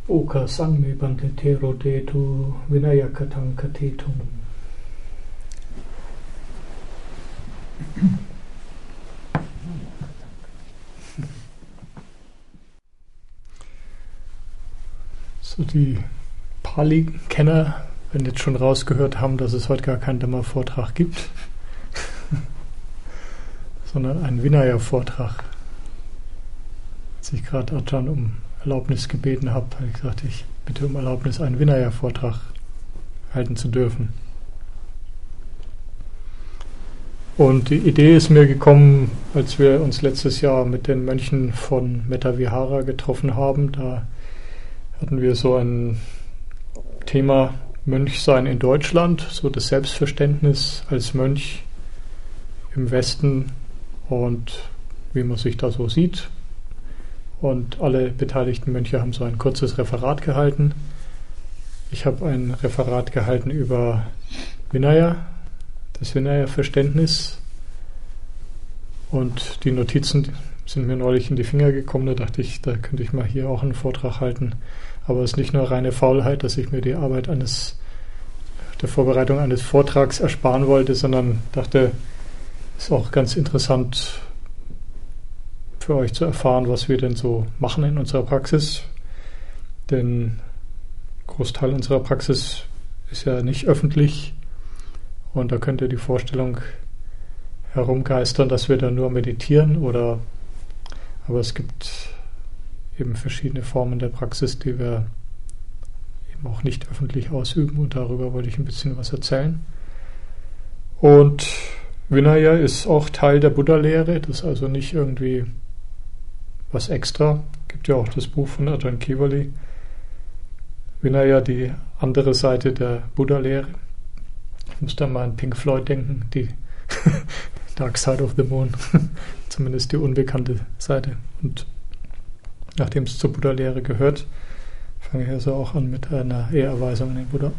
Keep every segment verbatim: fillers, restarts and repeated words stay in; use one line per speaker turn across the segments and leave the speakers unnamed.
Oka Sangme Bante Tero Detu Vinayakatang Katetum. So, die Pali-Kenner werden jetzt schon rausgehört haben, dass es heute gar keinen Dhamma-Vortrag gibt, sondern einen Vinaya-Vortrag. Als ich gerade Ajahn um Erlaubnis gebeten habe, habe ich gesagt, ich bitte um Erlaubnis, einen Vinaya-Vortrag halten zu dürfen. Und die Idee ist mir gekommen, als wir uns letztes Jahr mit den Mönchen von Metta Vihara getroffen haben. Da hatten wir so ein Thema Mönchsein in Deutschland, so das Selbstverständnis als Mönch im Westen und wie man sich da so sieht. Und alle beteiligten Mönche haben so ein kurzes Referat gehalten. Ich habe ein Referat gehalten über Vinaya, das Vinaya-Verständnis. Und die Notizen sind mir neulich in die Finger gekommen. Da dachte ich, da könnte ich mal hier auch einen Vortrag halten. Aber es ist nicht nur reine Faulheit, dass ich mir die Arbeit eines, der Vorbereitung eines Vortrags ersparen wollte, sondern dachte, es ist auch ganz interessant für euch zu erfahren, was wir denn so machen in unserer Praxis. Denn ein Großteil unserer Praxis ist ja nicht öffentlich und da könnte die Vorstellung herumgeistern, dass wir da nur meditieren oder aber es gibt eben verschiedene Formen der Praxis, die wir eben auch nicht öffentlich ausüben und darüber wollte ich ein bisschen was erzählen. Und Vinaya ist auch Teil der Buddha-Lehre, das ist also nicht irgendwie was extra. Es gibt ja auch das Buch von Ajahn Kewali, Vinaya, die andere Seite der Buddha-Lehre. Ich muss da mal an Pink Floyd denken, die Dark Side of the Moon, zumindest die unbekannte Seite. Und nachdem es zur Buddha-Lehre gehört, fange ich also auch an mit einer Ehrerweisung an den Buddha.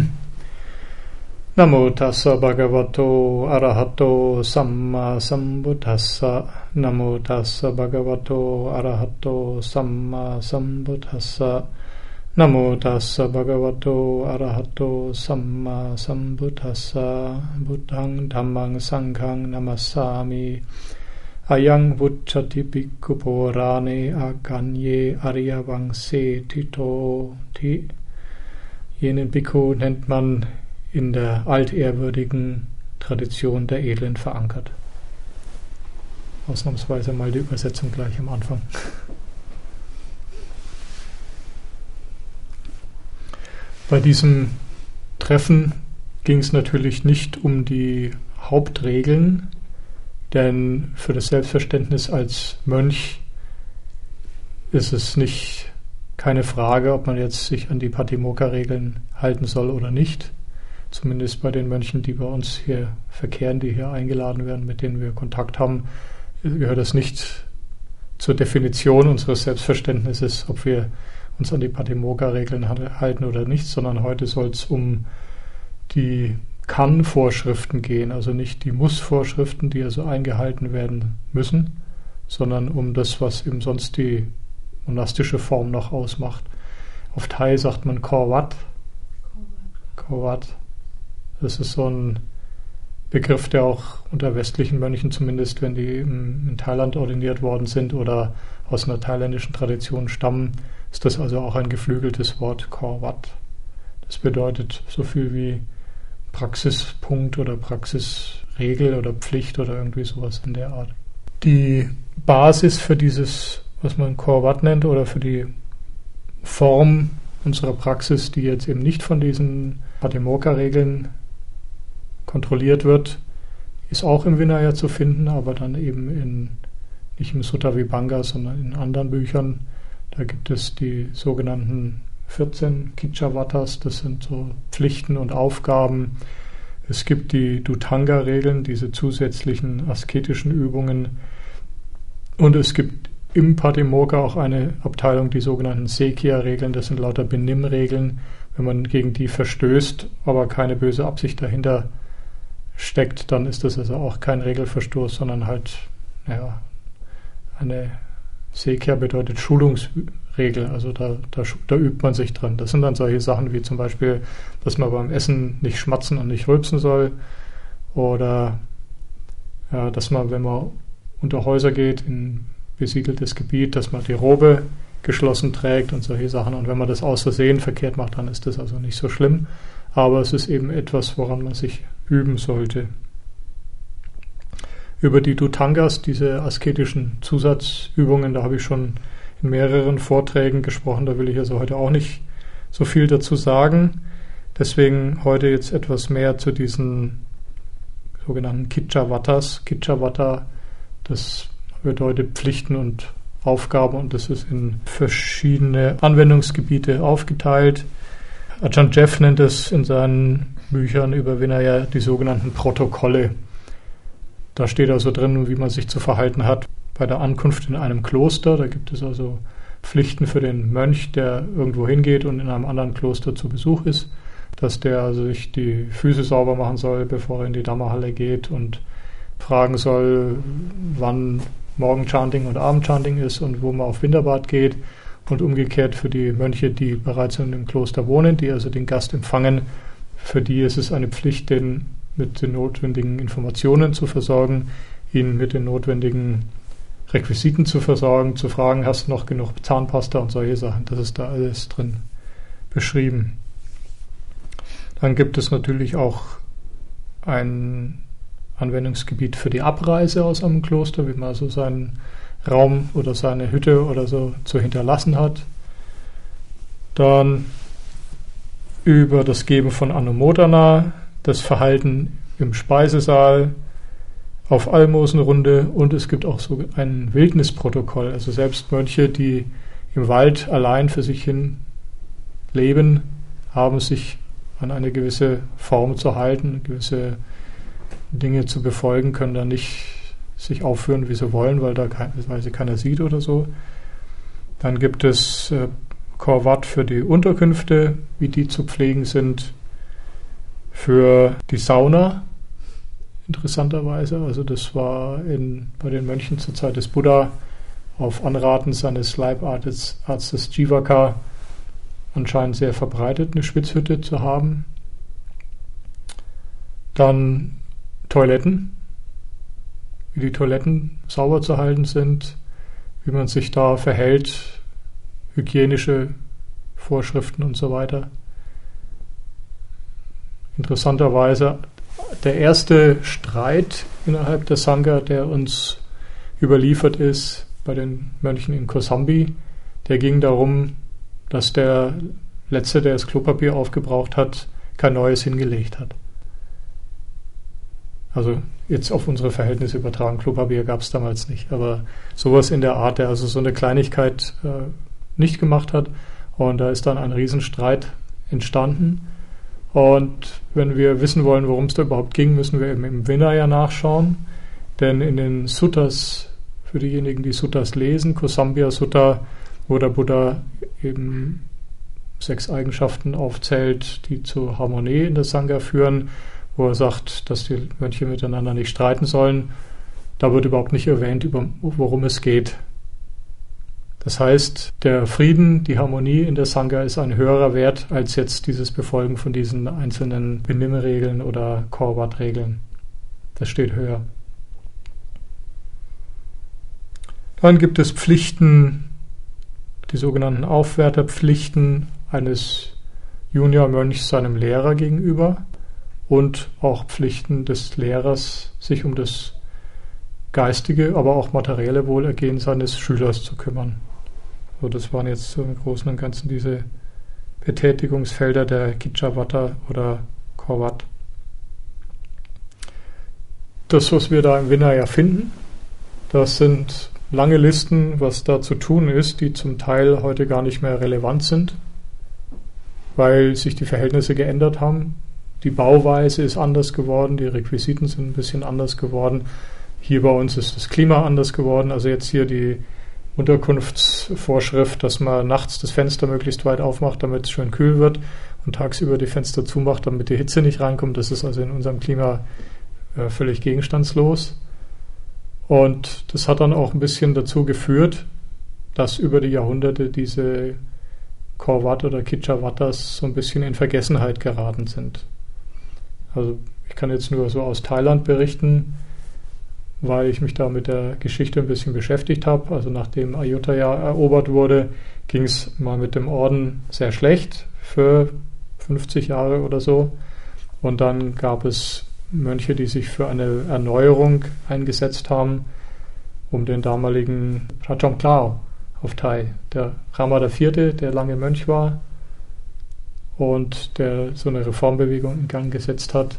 Namo tassa bhagavato arahato samma sambuddhassa. Namo tassa bhagavato arahato samma sambuddhassa. Namo tassa bhagavato arahato samma sambuddhassa. Buddhang dhammang sanghang namassami. Ayang vucchati bhikkhu purane aganye aryavangse tito. Die, jenen Bhikkhu nennt man in der altehrwürdigen Tradition der Edlen verankert. Ausnahmsweise mal die Übersetzung gleich am Anfang. Bei diesem Treffen ging es natürlich nicht um die Hauptregeln, denn für das Selbstverständnis als Mönch ist es nicht keine Frage, ob man jetzt sich an die Patimokkha-Regeln halten soll oder nicht. Zumindest bei den Mönchen, die bei uns hier verkehren, die hier eingeladen werden, mit denen wir Kontakt haben, gehört das nicht zur Definition unseres Selbstverständnisses, ob wir uns an die Patimokkha-Regeln halten oder nicht, sondern heute soll es um die Kann-Vorschriften gehen, also nicht die Muss-Vorschriften, die also eingehalten werden müssen, sondern um das, was eben sonst die monastische Form noch ausmacht. Auf Thai sagt man Korvat. Korvat. Das ist so ein Begriff, der auch unter westlichen Mönchen, zumindest wenn die in Thailand ordiniert worden sind oder aus einer thailändischen Tradition stammen, ist das also auch ein geflügeltes Wort, Korvat. Das bedeutet so viel wie Praxispunkt oder Praxisregel oder Pflicht oder irgendwie sowas in der Art. Die Basis für dieses, was man Korvat nennt, oder für die Form unserer Praxis, die jetzt eben nicht von diesen Patimokkha-Regeln kontrolliert wird, ist auch im Vinaya zu finden, aber dann eben in, nicht im Sutta Vibhanga, sondern in anderen Büchern. Da gibt es die sogenannten vierzehn Kicchavatas, das sind so Pflichten und Aufgaben. Es gibt die Dhutanga-Regeln, diese zusätzlichen asketischen Übungen. Und es gibt im Patimokkha auch eine Abteilung, die sogenannten Sekya-Regeln, das sind lauter Benimm-Regeln. Wenn man gegen die verstößt, aber keine böse Absicht dahinter steckt, dann ist das also auch kein Regelverstoß, sondern halt, naja, eine Sekya bedeutet Schulungsregeln Regel. Also da, da, da übt man sich dran. Das sind dann solche Sachen wie zum Beispiel, dass man beim Essen nicht schmatzen und nicht rülpsen soll. Oder ja, dass man, wenn man unter Häuser geht, in besiedeltes Gebiet, dass man die Robe geschlossen trägt und solche Sachen. Und wenn man das aus Versehen verkehrt macht, dann ist das also nicht so schlimm. Aber es ist eben etwas, woran man sich üben sollte. Über die Dhutangas, diese asketischen Zusatzübungen, da habe ich schon in mehreren Vorträgen gesprochen. Da will ich also heute auch nicht so viel dazu sagen. Deswegen heute jetzt etwas mehr zu diesen sogenannten Kichavatas. Kichavata, das bedeutet Pflichten und Aufgaben und das ist in verschiedene Anwendungsgebiete aufgeteilt. Ajahn Jeff nennt es in seinen Büchern über Vinaya die sogenannten Protokolle. Da steht also drin, wie man sich zu verhalten hat bei der Ankunft in einem Kloster. Da gibt es also Pflichten für den Mönch, der irgendwo hingeht und in einem anderen Kloster zu Besuch ist, dass der also sich die Füße sauber machen soll, bevor er in die Dhammahalle geht und fragen soll, wann Morgenchanting und Abendchanting ist und wo man auf Winterbad geht. Und umgekehrt für die Mönche, die bereits in dem Kloster wohnen, die also den Gast empfangen, für die ist es eine Pflicht, den mit den notwendigen Informationen zu versorgen, ihn mit den notwendigen Requisiten zu versorgen, zu fragen, hast du noch genug Zahnpasta und solche Sachen. Das ist da alles drin beschrieben. Dann gibt es natürlich auch ein Anwendungsgebiet für die Abreise aus einem Kloster, wie man also seinen Raum oder seine Hütte oder so zu hinterlassen hat. Dann über das Geben von Anumodana, das Verhalten im Speisesaal, auf Almosenrunde und es gibt auch so ein Wildnisprotokoll. Also selbst Mönche, die im Wald allein für sich hin leben, haben sich an eine gewisse Form zu halten, gewisse Dinge zu befolgen, können da nicht sich aufführen, wie sie wollen, weil da kein, weil sie keiner sieht oder so. Dann gibt es äh, Korvat für die Unterkünfte, wie die zu pflegen sind. Für die Sauna, interessanterweise, also das war in, bei den Mönchen zur Zeit des Buddha auf Anraten seines Leibarztes Arztes Jivaka anscheinend sehr verbreitet, eine Schwitzhütte zu haben. Dann Toiletten, wie die Toiletten sauber zu halten sind, wie man sich da verhält, hygienische Vorschriften und so weiter. Interessanterweise der erste Streit innerhalb der Sangha, der uns überliefert ist bei den Mönchen in Kosambi, der ging darum, dass der Letzte, der das Klopapier aufgebraucht hat, kein neues hingelegt hat. Also jetzt auf unsere Verhältnisse übertragen, Klopapier gab es damals nicht, aber sowas in der Art, der also so eine Kleinigkeit äh, nicht gemacht hat und da ist dann ein Riesenstreit entstanden und wenn wir wissen wollen, worum es da überhaupt ging, müssen wir eben im Vinaya nachschauen, denn in den Suttas, für diejenigen, die Suttas lesen, Kosambhya Sutta, wo der Buddha eben sechs Eigenschaften aufzählt, die zur Harmonie in der Sangha führen, wo er sagt, dass die Mönche miteinander nicht streiten sollen, da wird überhaupt nicht erwähnt, worum es geht. Das heißt, der Frieden, die Harmonie in der Sangha ist ein höherer Wert als jetzt dieses Befolgen von diesen einzelnen Benimmregeln oder Korvat-Regeln. Das steht höher. Dann gibt es Pflichten, die sogenannten Aufwärterpflichten eines Juniormönchs seinem Lehrer gegenüber und auch Pflichten des Lehrers, sich um das geistige, aber auch materielle Wohlergehen seines Schülers zu kümmern. So, das waren jetzt so im Großen und Ganzen diese Betätigungsfelder der Kichavata oder Korvat. Das, was wir da im Vinaya finden, das sind lange Listen, was da zu tun ist, die zum Teil heute gar nicht mehr relevant sind, weil sich die Verhältnisse geändert haben. Die Bauweise ist anders geworden, die Requisiten sind ein bisschen anders geworden. Hier bei uns ist das Klima anders geworden. Also jetzt hier die Unterkunftsvorschrift, dass man nachts das Fenster möglichst weit aufmacht, damit es schön kühl wird und tagsüber die Fenster zumacht, damit die Hitze nicht reinkommt. Das ist also in unserem Klima äh, völlig gegenstandslos. Und das hat dann auch ein bisschen dazu geführt, dass über die Jahrhunderte diese Corvat oder Kicchavattas so ein bisschen in Vergessenheit geraten sind. Also ich kann jetzt nur so aus Thailand berichten, weil ich mich da mit der Geschichte ein bisschen beschäftigt habe. Also nachdem Ayutthaya erobert wurde, ging es mal mit dem Orden sehr schlecht für fünfzig Jahre oder so. Und dann gab es Mönche, die sich für eine Erneuerung eingesetzt haben, um den damaligen Prajamklao auf Thai, der Rama der Vierte, der lange Mönch war und der so eine Reformbewegung in Gang gesetzt hat.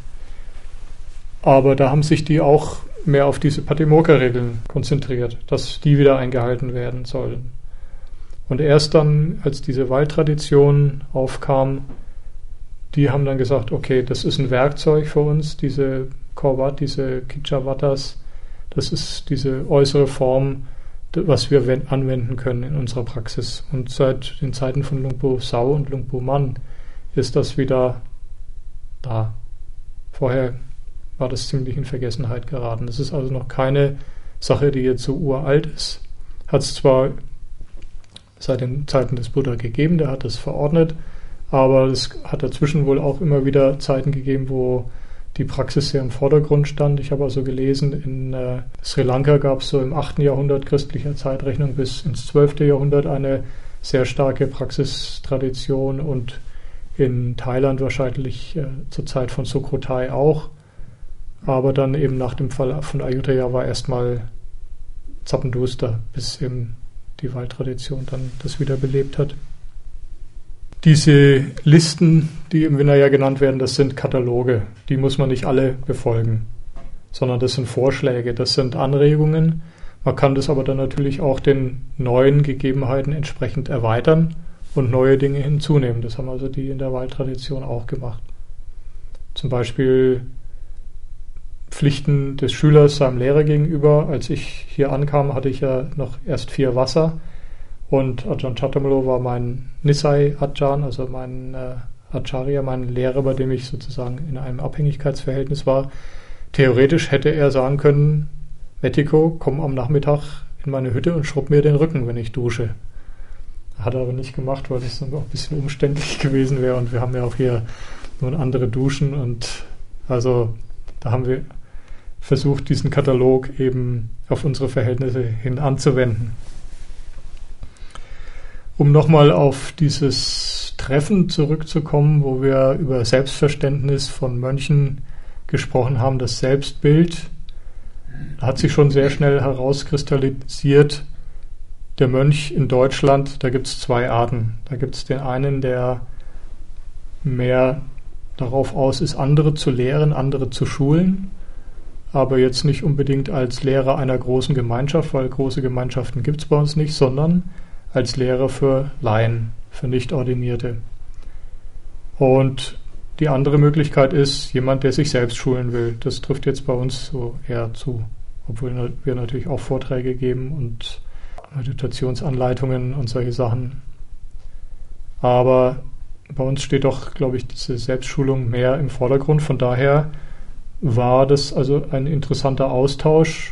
Aber da haben sich die auch mehr auf diese Patimokkha-Regeln konzentriert, dass die wieder eingehalten werden sollen. Und erst dann, als diese Waldtradition aufkam, die haben dann gesagt, okay, das ist ein Werkzeug für uns, diese Corvat, diese Kicchavattas, das ist diese äußere Form, was wir anwenden können in unserer Praxis. Und seit den Zeiten von Luang Por Sau und Luang Por Man ist das wieder da. Vorher war das ziemlich in Vergessenheit geraten. Das ist also noch keine Sache, die jetzt so uralt ist. Hat es zwar seit den Zeiten des Buddha gegeben, der hat das verordnet, aber es hat dazwischen wohl auch immer wieder Zeiten gegeben, wo die Praxis sehr im Vordergrund stand. Ich habe also gelesen, in äh, Sri Lanka gab es so im achten Jahrhundert christlicher Zeitrechnung bis ins zwölfte Jahrhundert eine sehr starke Praxistradition und in Thailand wahrscheinlich äh, zur Zeit von Sukhothai auch. Aber dann eben nach dem Fall von Ayutthaya war erstmal zappenduster, bis eben die Waldtradition dann das wieder belebt hat. Diese Listen, die im Vinaya genannt werden, das sind Kataloge. Die muss man nicht alle befolgen, sondern das sind Vorschläge, das sind Anregungen. Man kann das aber dann natürlich auch den neuen Gegebenheiten entsprechend erweitern und neue Dinge hinzunehmen. Das haben also die in der Waldtradition auch gemacht. Zum Beispiel Pflichten des Schülers seinem Lehrer gegenüber. Als ich hier ankam, hatte ich ja noch erst vier Wasser. Und Ajahn Chattamalo war mein Nisai Ajahn, also mein äh, Acharya, mein Lehrer, bei dem ich sozusagen in einem Abhängigkeitsverhältnis war. Theoretisch hätte er sagen können, Mettiko, komm am Nachmittag in meine Hütte und schrubb mir den Rücken, wenn ich dusche. Hat er aber nicht gemacht, weil das dann auch ein bisschen umständlich gewesen wäre. Und wir haben ja auch hier nun andere Duschen. Und also da haben wir versucht, diesen Katalog eben auf unsere Verhältnisse hin anzuwenden. Um nochmal auf dieses Treffen zurückzukommen, wo wir über Selbstverständnis von Mönchen gesprochen haben, das Selbstbild, hat sich schon sehr schnell herauskristallisiert, der Mönch in Deutschland, da gibt es zwei Arten. Da gibt es den einen, der mehr darauf aus ist, andere zu lehren, andere zu schulen, aber jetzt nicht unbedingt als Lehrer einer großen Gemeinschaft, weil große Gemeinschaften gibt es bei uns nicht, sondern als Lehrer für Laien, für Nicht-Ordinierte. Und die andere Möglichkeit ist, jemand, der sich selbst schulen will. Das trifft jetzt bei uns so eher zu, obwohl wir natürlich auch Vorträge geben und Meditationsanleitungen und solche Sachen. Aber bei uns steht doch, glaube ich, diese Selbstschulung mehr im Vordergrund. Von daher war das also ein interessanter Austausch,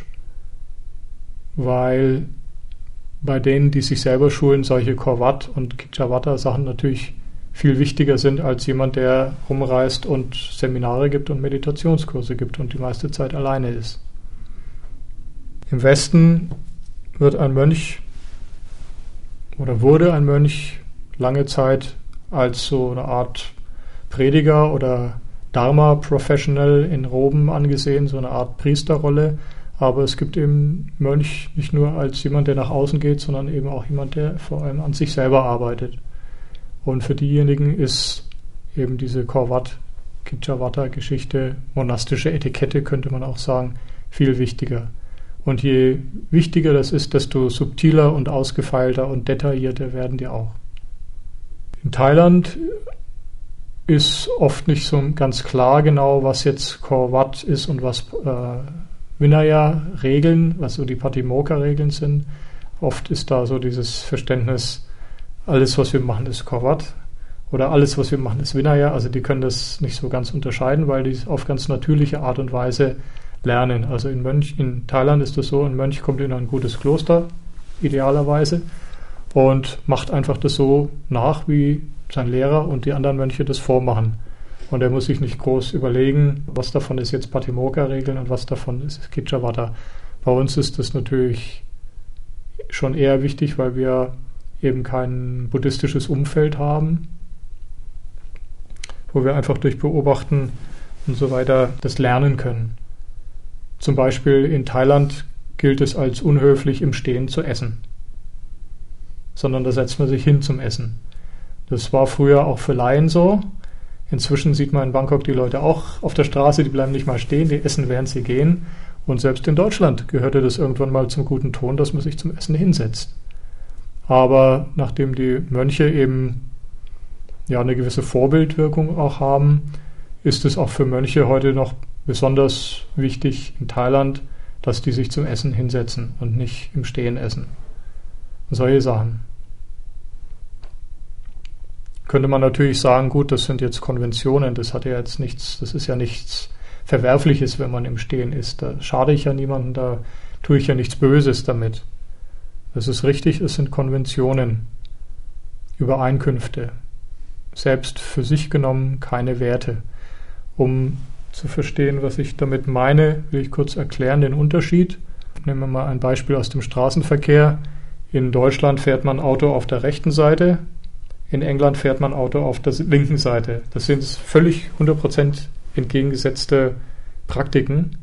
weil bei denen, die sich selber schulen, solche Corvat- und Kicchavatta-Sachen natürlich viel wichtiger sind als jemand, der rumreist und Seminare gibt und Meditationskurse gibt und die meiste Zeit alleine ist. Im Westen wird ein Mönch oder wurde ein Mönch lange Zeit als so eine Art Prediger oder Dharma-Professional in Roben angesehen, so eine Art Priesterrolle. Aber es gibt eben Mönch nicht nur als jemand, der nach außen geht, sondern eben auch jemand, der vor allem an sich selber arbeitet. Und für diejenigen ist eben diese Corvat-Kicchavatta-Geschichte, monastische Etikette könnte man auch sagen, viel wichtiger. Und je wichtiger das ist, desto subtiler und ausgefeilter und detaillierter werden die auch. In Thailand ist oft nicht so ganz klar genau, was jetzt Corvat ist und was äh, Vinaya-Regeln, was so die Patimokkha-Regeln sind. Oft ist da so dieses Verständnis, alles, was wir machen, ist Corvat oder alles, was wir machen, ist Vinaya. Also die können das nicht so ganz unterscheiden, weil die es auf ganz natürliche Art und Weise lernen. Also in, Mönch, in Thailand ist das so, ein Mönch kommt in ein gutes Kloster, idealerweise, und macht einfach das so nach, wie sein Lehrer und die anderen Mönche das vormachen. Und er muss sich nicht groß überlegen, was davon ist jetzt Patimokkha-Regeln und was davon ist Kiccavata. Bei uns ist das natürlich schon eher wichtig, weil wir eben kein buddhistisches Umfeld haben, wo wir einfach durch Beobachten und so weiter das lernen können. Zum Beispiel in Thailand gilt es als unhöflich, im Stehen zu essen, sondern da setzt man sich hin zum Essen. Das war früher auch für Laien so. Inzwischen sieht man in Bangkok die Leute auch auf der Straße, die bleiben nicht mal stehen, die essen, während sie gehen. Und selbst in Deutschland gehörte das irgendwann mal zum guten Ton, dass man sich zum Essen hinsetzt. Aber nachdem die Mönche eben ja eine gewisse Vorbildwirkung auch haben, ist es auch für Mönche heute noch besonders wichtig in Thailand, dass die sich zum Essen hinsetzen und nicht im Stehen essen. Und solche Sachen. Könnte man natürlich sagen, gut, das sind jetzt Konventionen, das hat ja jetzt nichts, das ist ja nichts Verwerfliches, wenn man im Stehen ist. Da schade ich ja niemandem, da tue ich ja nichts Böses damit. Das ist richtig, es sind Konventionen, Übereinkünfte, selbst für sich genommen keine Werte. Um zu verstehen, was ich damit meine, will ich kurz erklären den Unterschied. Nehmen wir mal ein Beispiel aus dem Straßenverkehr. In Deutschland fährt man Auto auf der rechten Seite, in England fährt man Auto auf der linken Seite. Das sind völlig hundert Prozent entgegengesetzte Praktiken.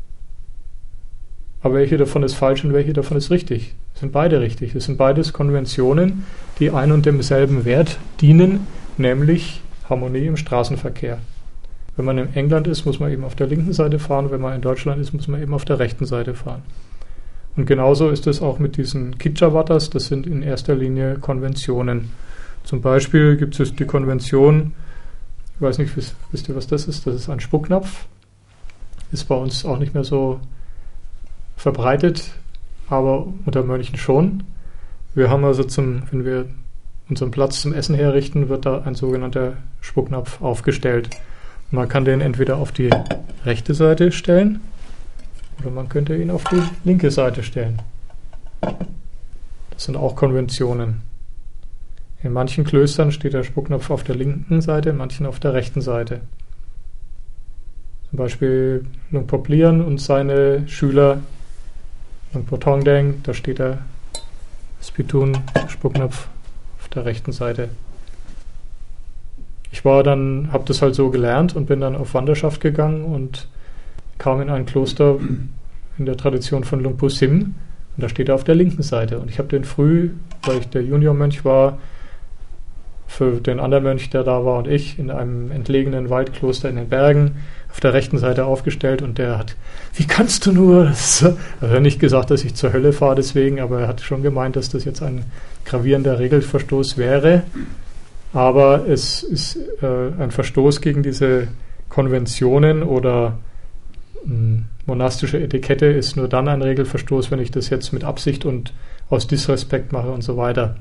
Aber welche davon ist falsch und welche davon ist richtig? Das sind beide richtig. Das sind beides Konventionen, die ein und demselben Wert dienen, nämlich Harmonie im Straßenverkehr. Wenn man in England ist, muss man eben auf der linken Seite fahren. Wenn man in Deutschland ist, muss man eben auf der rechten Seite fahren. Und genauso ist es auch mit diesen Kiccavatas. Das sind in erster Linie Konventionen. Zum Beispiel gibt es die Konvention, ich weiß nicht, wisst, wisst ihr, was das ist? Das ist ein Spucknapf. Ist bei uns auch nicht mehr so verbreitet, aber unter Mönchen schon. Wir haben also, zum, wenn wir unseren Platz zum Essen herrichten, wird da ein sogenannter Spucknapf aufgestellt. Man kann den entweder auf die rechte Seite stellen oder man könnte ihn auf die linke Seite stellen. Das sind auch Konventionen. In manchen Klöstern steht der Spucknapf auf der linken Seite, in manchen auf der rechten Seite. Zum Beispiel Luang Por Lian und seine Schüler Luang Por Thongdeng, da steht der Spittoon, der Spucknapf auf der rechten Seite. Ich war dann, habe das halt so gelernt und bin dann auf Wanderschaft gegangen und kam in ein Kloster in der Tradition von Luang Por Sim und da steht er auf der linken Seite. Und ich habe den früh, weil ich der Juniormönch war, für den anderen Mönch, der da war und ich, in einem entlegenen Waldkloster in den Bergen auf der rechten Seite aufgestellt und der hat, wie kannst du nur, also er hat nicht gesagt, dass ich zur Hölle fahre deswegen, aber er hat schon gemeint, dass das jetzt ein gravierender Regelverstoß wäre, aber es ist äh, ein Verstoß gegen diese Konventionen oder mh, monastische Etikette ist nur dann ein Regelverstoß, wenn ich das jetzt mit Absicht und aus Disrespekt mache und so weiter.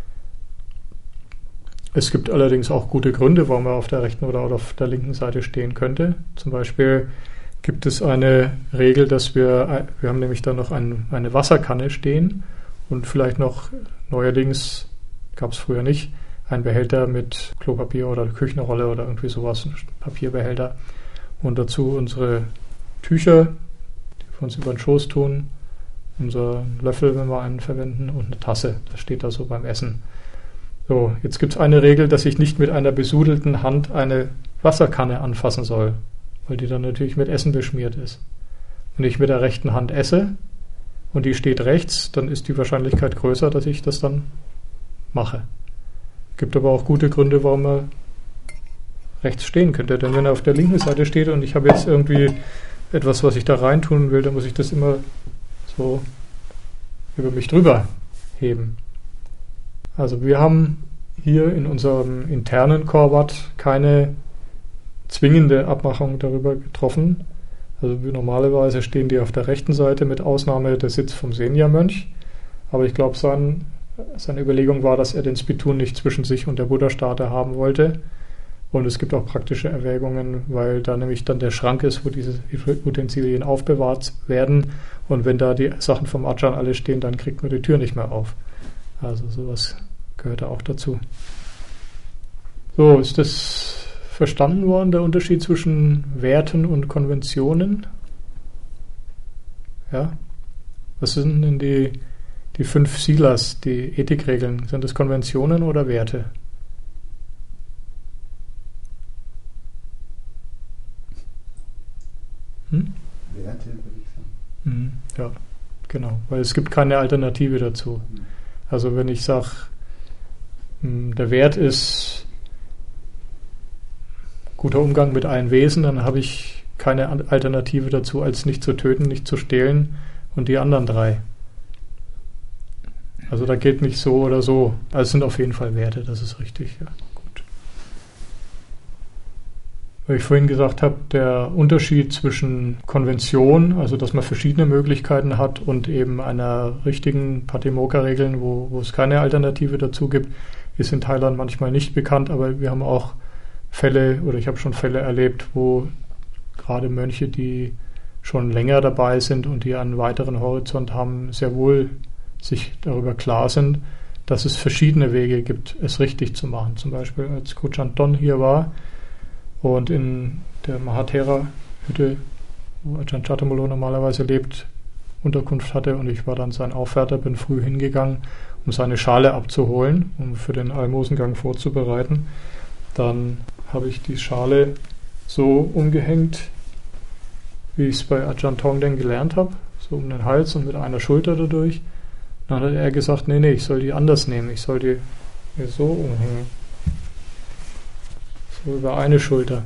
Es gibt allerdings auch gute Gründe, warum er auf der rechten oder auf der linken Seite stehen könnte. Zum Beispiel gibt es eine Regel, dass wir, wir haben nämlich da noch ein, eine Wasserkanne stehen und vielleicht noch neuerdings, gab es früher nicht, ein Behälter mit Klopapier oder Küchenrolle oder irgendwie sowas, ein Papierbehälter. Und dazu unsere Tücher, die wir uns über den Schoß tun, unser Löffel, wenn wir einen verwenden, und eine Tasse. Das steht da so beim Essen. So, jetzt gibt es eine Regel, dass ich nicht mit einer besudelten Hand eine Wasserkanne anfassen soll, weil die dann natürlich mit Essen beschmiert ist. Wenn ich mit der rechten Hand esse und die steht rechts, dann ist die Wahrscheinlichkeit größer, dass ich das dann mache. Gibt aber auch gute Gründe, warum er rechts stehen könnte. Denn wenn er auf der linken Seite steht und ich habe jetzt irgendwie etwas, was ich da reintun will, dann muss ich das immer so über mich drüber heben. Also wir haben hier in unserem internen Korbat keine zwingende Abmachung darüber getroffen. Also wie normalerweise stehen die auf der rechten Seite mit Ausnahme der Sitz vom Senya-Mönch. Aber ich glaube, sein, seine Überlegung war, dass er den Spittoon nicht zwischen sich und der Buddha-Statue haben wollte. Und es gibt auch praktische Erwägungen, weil da nämlich dann der Schrank ist, wo diese Utensilien aufbewahrt werden. Und wenn da die Sachen vom Ajahn alle stehen, dann kriegt man die Tür nicht mehr auf. Also sowas gehört da auch dazu. So, ist das verstanden worden, der Unterschied zwischen Werten und Konventionen? Ja? Was sind denn die, die fünf Silas, die Ethikregeln? Sind das Konventionen oder Werte? Hm?
Werte, würde ich sagen.
Mhm, ja, genau. Weil es gibt keine Alternative dazu.
Mhm.
Also wenn ich sage, der Wert ist guter Umgang mit allen Wesen, dann habe ich keine Alternative dazu, als nicht zu töten, nicht zu stehlen und die anderen drei. Also da geht nicht so oder so. Also es sind auf jeden Fall Werte, das ist richtig. Ja, gut. Weil ich vorhin gesagt habe, der Unterschied zwischen Konvention, also dass man verschiedene Möglichkeiten hat, und eben einer richtigen Patimokkha-Regeln, wo, wo es keine Alternative dazu gibt, ist in Thailand manchmal nicht bekannt, aber wir haben auch Fälle, oder ich habe schon Fälle erlebt, wo gerade Mönche, die schon länger dabei sind und die einen weiteren Horizont haben, sehr wohl sich darüber klar sind, dass es verschiedene Wege gibt, es richtig zu machen. Zum Beispiel als Kochanton hier war und in der Mahathera-Hütte, wo Ajahn Chatamolo normalerweise lebt, Unterkunft hatte, und ich war dann sein Aufwärter, bin früh hingegangen, um seine Schale abzuholen, um für den Almosengang vorzubereiten. Dann habe ich die Schale so umgehängt, wie ich es bei Ajahn Tongden gelernt habe, so um den Hals und mit einer Schulter dadurch. Dann hat er gesagt, nee, nee, ich soll die anders nehmen, ich soll die hier so umhängen. So über eine Schulter.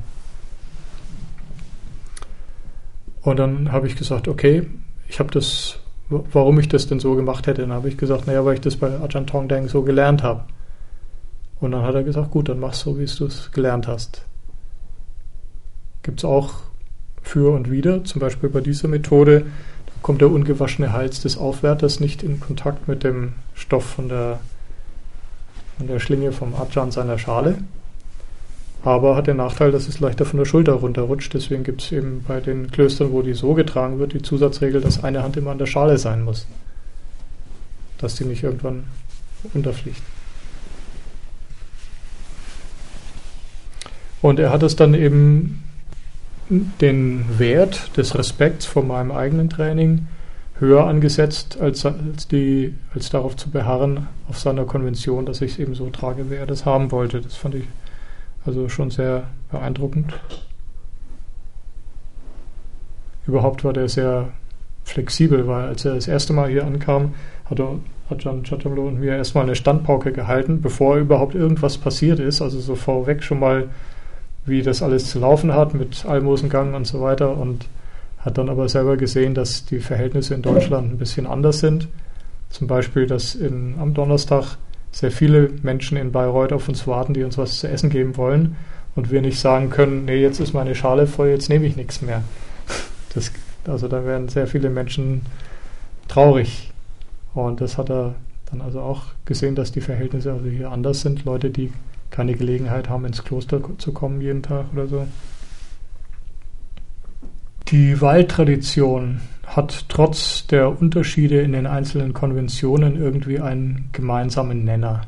Und dann habe ich gesagt, okay, ich habe das, warum ich das denn so gemacht hätte, dann habe ich gesagt, naja, weil ich das bei Ajahn Tongden so gelernt habe. Und dann hat er gesagt, gut, dann mach's so, wie du es gelernt hast. Gibt es auch für und wider, zum Beispiel bei dieser Methode, da kommt der ungewaschene Hals des Aufwärters nicht in Kontakt mit dem Stoff von der, von der Schlinge vom Ajahn seiner Schale, aber hat den Nachteil, dass es leichter von der Schulter runterrutscht. Deswegen gibt es eben bei den Klöstern, wo die so getragen wird, die Zusatzregel, dass eine Hand immer an der Schale sein muss, dass die nicht irgendwann runterfliegt. Und er hat es dann eben den Wert des Respekts vor meinem eigenen Training höher angesetzt, als, als, die, als darauf zu beharren, auf seiner Konvention, dass ich es eben so trage, wie er das haben wollte. Das fand ich also schon sehr beeindruckend. Überhaupt war der sehr flexibel, weil als er das erste Mal hier ankam, hat er Ajahn Chatamlo und mir erstmal eine Standpauke gehalten, bevor überhaupt irgendwas passiert ist, also so vorweg schon mal, wie das alles zu laufen hat mit Almosengang und so weiter, und hat dann aber selber gesehen, dass die Verhältnisse in Deutschland ein bisschen anders sind. Zum Beispiel, dass in, am Donnerstag sehr viele Menschen in Bayreuth auf uns warten, die uns was zu essen geben wollen, und wir nicht sagen können, nee, jetzt ist meine Schale voll, jetzt nehme ich nichts mehr. Das, also da werden sehr viele Menschen traurig. Und das hat er dann also auch gesehen, dass die Verhältnisse also hier anders sind. Leute, die keine Gelegenheit haben, ins Kloster zu kommen jeden Tag oder so. Die Waldtradition hat trotz der Unterschiede in den einzelnen Konventionen irgendwie einen gemeinsamen Nenner.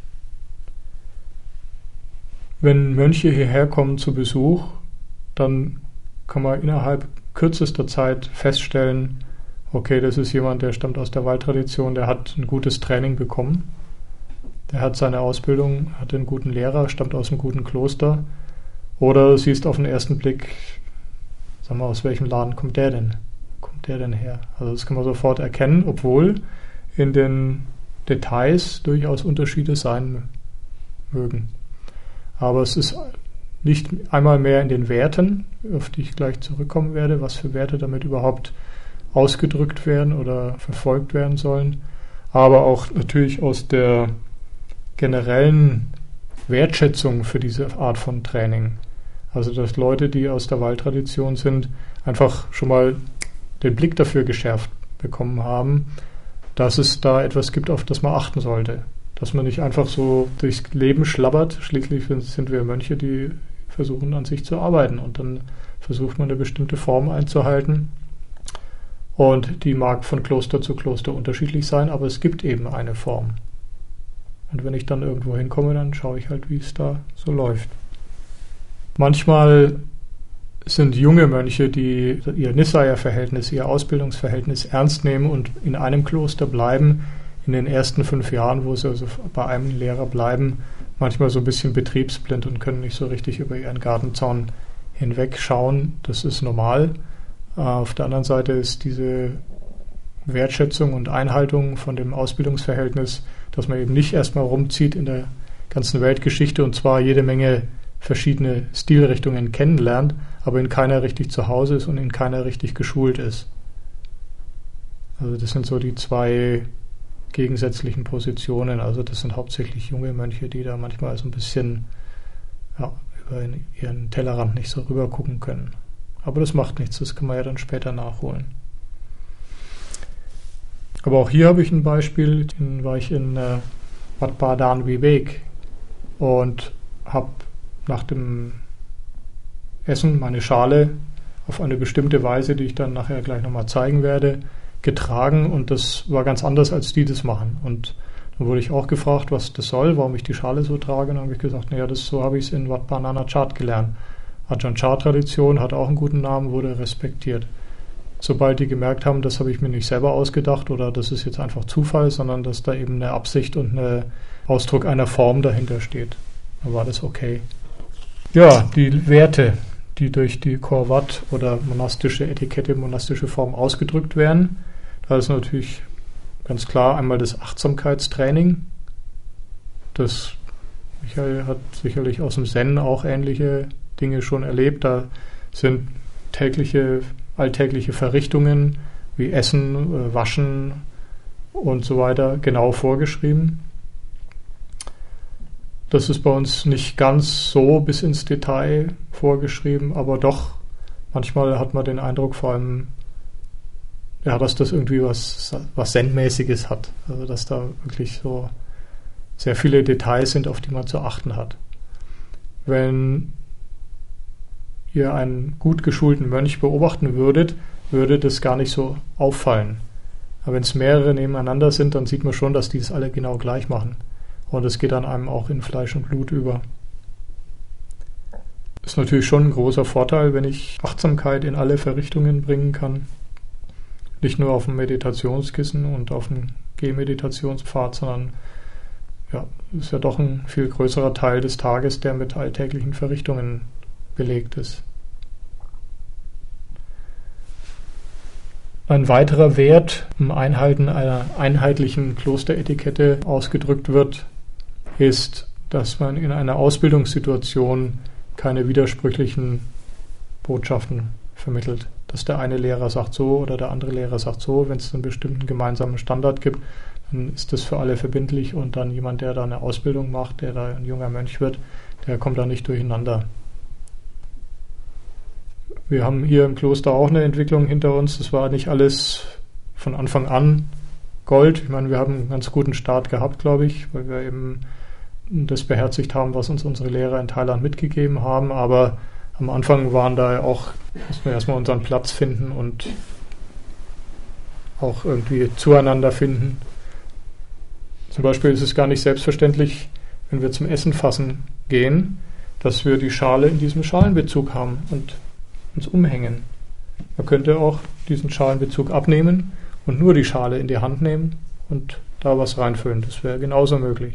Wenn Mönche hierher kommen zu Besuch, dann kann man innerhalb kürzester Zeit feststellen, okay, das ist jemand, der stammt aus der Waldtradition, der hat ein gutes Training bekommen. Der hat seine Ausbildung, hat einen guten Lehrer, stammt aus einem guten Kloster. Oder siehst auf den ersten Blick, sag mal, aus welchem Laden kommt der denn? Kommt der denn her? Also das kann man sofort erkennen, obwohl in den Details durchaus Unterschiede sein mögen. Aber es ist nicht einmal mehr in den Werten, auf die ich gleich zurückkommen werde, was für Werte damit überhaupt ausgedrückt werden oder verfolgt werden sollen, aber auch natürlich aus der generellen Wertschätzung für diese Art von Training. Also dass Leute, die aus der Waldtradition sind, einfach schon mal den Blick dafür geschärft bekommen haben, dass es da etwas gibt, auf das man achten sollte. Dass man nicht einfach so durchs Leben schlabbert. Schließlich sind wir Mönche, die versuchen an sich zu arbeiten, und dann versucht man eine bestimmte Form einzuhalten. Und die mag von Kloster zu Kloster unterschiedlich sein, aber es gibt eben eine Form. Und wenn ich dann irgendwo hinkomme, dann schaue ich halt, wie es da so läuft. Manchmal sind junge Mönche, die ihr Nissaya-Verhältnis, ihr Ausbildungsverhältnis ernst nehmen und in einem Kloster bleiben, in den ersten fünf Jahren, wo sie also bei einem Lehrer bleiben, manchmal so ein bisschen betriebsblind und können nicht so richtig über ihren Gartenzaun hinwegschauen. Das ist normal. Auf der anderen Seite ist diese Wertschätzung und Einhaltung von dem Ausbildungsverhältnis, dass man eben nicht erstmal rumzieht in der ganzen Weltgeschichte und zwar jede Menge verschiedene Stilrichtungen kennenlernt, aber in keiner richtig zu Hause ist und in keiner richtig geschult ist. Also das sind so die zwei gegensätzlichen Positionen. Also das sind hauptsächlich junge Mönche, die da manchmal so ein bisschen ja, über ihren Tellerrand nicht so rüber gucken können. Aber das macht nichts, das kann man ja dann später nachholen. Aber auch hier habe ich ein Beispiel, dann war ich in äh, Wat Pah Dan Vivek und habe nach dem Essen meine Schale auf eine bestimmte Weise, die ich dann nachher gleich nochmal zeigen werde, getragen und das war ganz anders, als die das machen. Und dann wurde ich auch gefragt, was das soll, warum ich die Schale so trage. Und dann habe ich gesagt, naja, das, so habe ich es in Wat Pah Nanachat gelernt. Ajahn Chah-Tradition, hat auch einen guten Namen, wurde respektiert. Sobald die gemerkt haben, das habe ich mir nicht selber ausgedacht oder das ist jetzt einfach Zufall, sondern dass da eben eine Absicht und ein Ausdruck einer Form dahinter steht, dann war das okay. Ja, die Werte, die durch die Khorvat oder monastische Etikette, monastische Form ausgedrückt werden. Da ist natürlich ganz klar einmal das Achtsamkeitstraining. Das Michael hat sicherlich aus dem Zen auch ähnliche Dinge schon erlebt. Da sind tägliche, alltägliche Verrichtungen wie Essen, Waschen und so weiter genau vorgeschrieben. Das ist bei uns nicht ganz so bis ins Detail vorgeschrieben, aber doch, manchmal hat man den Eindruck, vor allem, ja, dass das irgendwie was, was Zen-mäßiges hat. Also, dass da wirklich so sehr viele Details sind, auf die man zu achten hat. Wenn ihr einen gut geschulten Mönch beobachten würdet, würde das gar nicht so auffallen. Aber wenn es mehrere nebeneinander sind, dann sieht man schon, dass die das alle genau gleich machen. Und es geht dann einem auch in Fleisch und Blut über. Ist natürlich schon ein großer Vorteil, wenn ich Achtsamkeit in alle Verrichtungen bringen kann. Nicht nur auf dem Meditationskissen und auf dem Gehmeditationspfad, sondern ja, ist ja doch ein viel größerer Teil des Tages, der mit alltäglichen Verrichtungen belegt ist. Ein weiterer Wert im Einhalten einer einheitlichen Klosteretikette ausgedrückt wird, ist, dass man in einer Ausbildungssituation keine widersprüchlichen Botschaften vermittelt. Dass der eine Lehrer sagt so oder der andere Lehrer sagt so. Wenn es einen bestimmten gemeinsamen Standard gibt, dann ist das für alle verbindlich und dann jemand, der da eine Ausbildung macht, der da ein junger Mönch wird, der kommt da nicht durcheinander. Wir haben hier im Kloster auch eine Entwicklung hinter uns. Das war nicht alles von Anfang an Gold. Ich meine, wir haben einen ganz guten Start gehabt, glaube ich, weil wir eben das beherzigt haben, was uns unsere Lehrer in Thailand mitgegeben haben. Aber am Anfang waren da auch, mussten wir erstmal unseren Platz finden und auch irgendwie zueinander finden. Zum Beispiel ist es gar nicht selbstverständlich, wenn wir zum Essen fassen gehen, dass wir die Schale in diesem Schalenbezug haben und uns umhängen. Man könnte auch diesen Schalenbezug abnehmen und nur die Schale in die Hand nehmen und da was reinfüllen. Das wäre genauso möglich.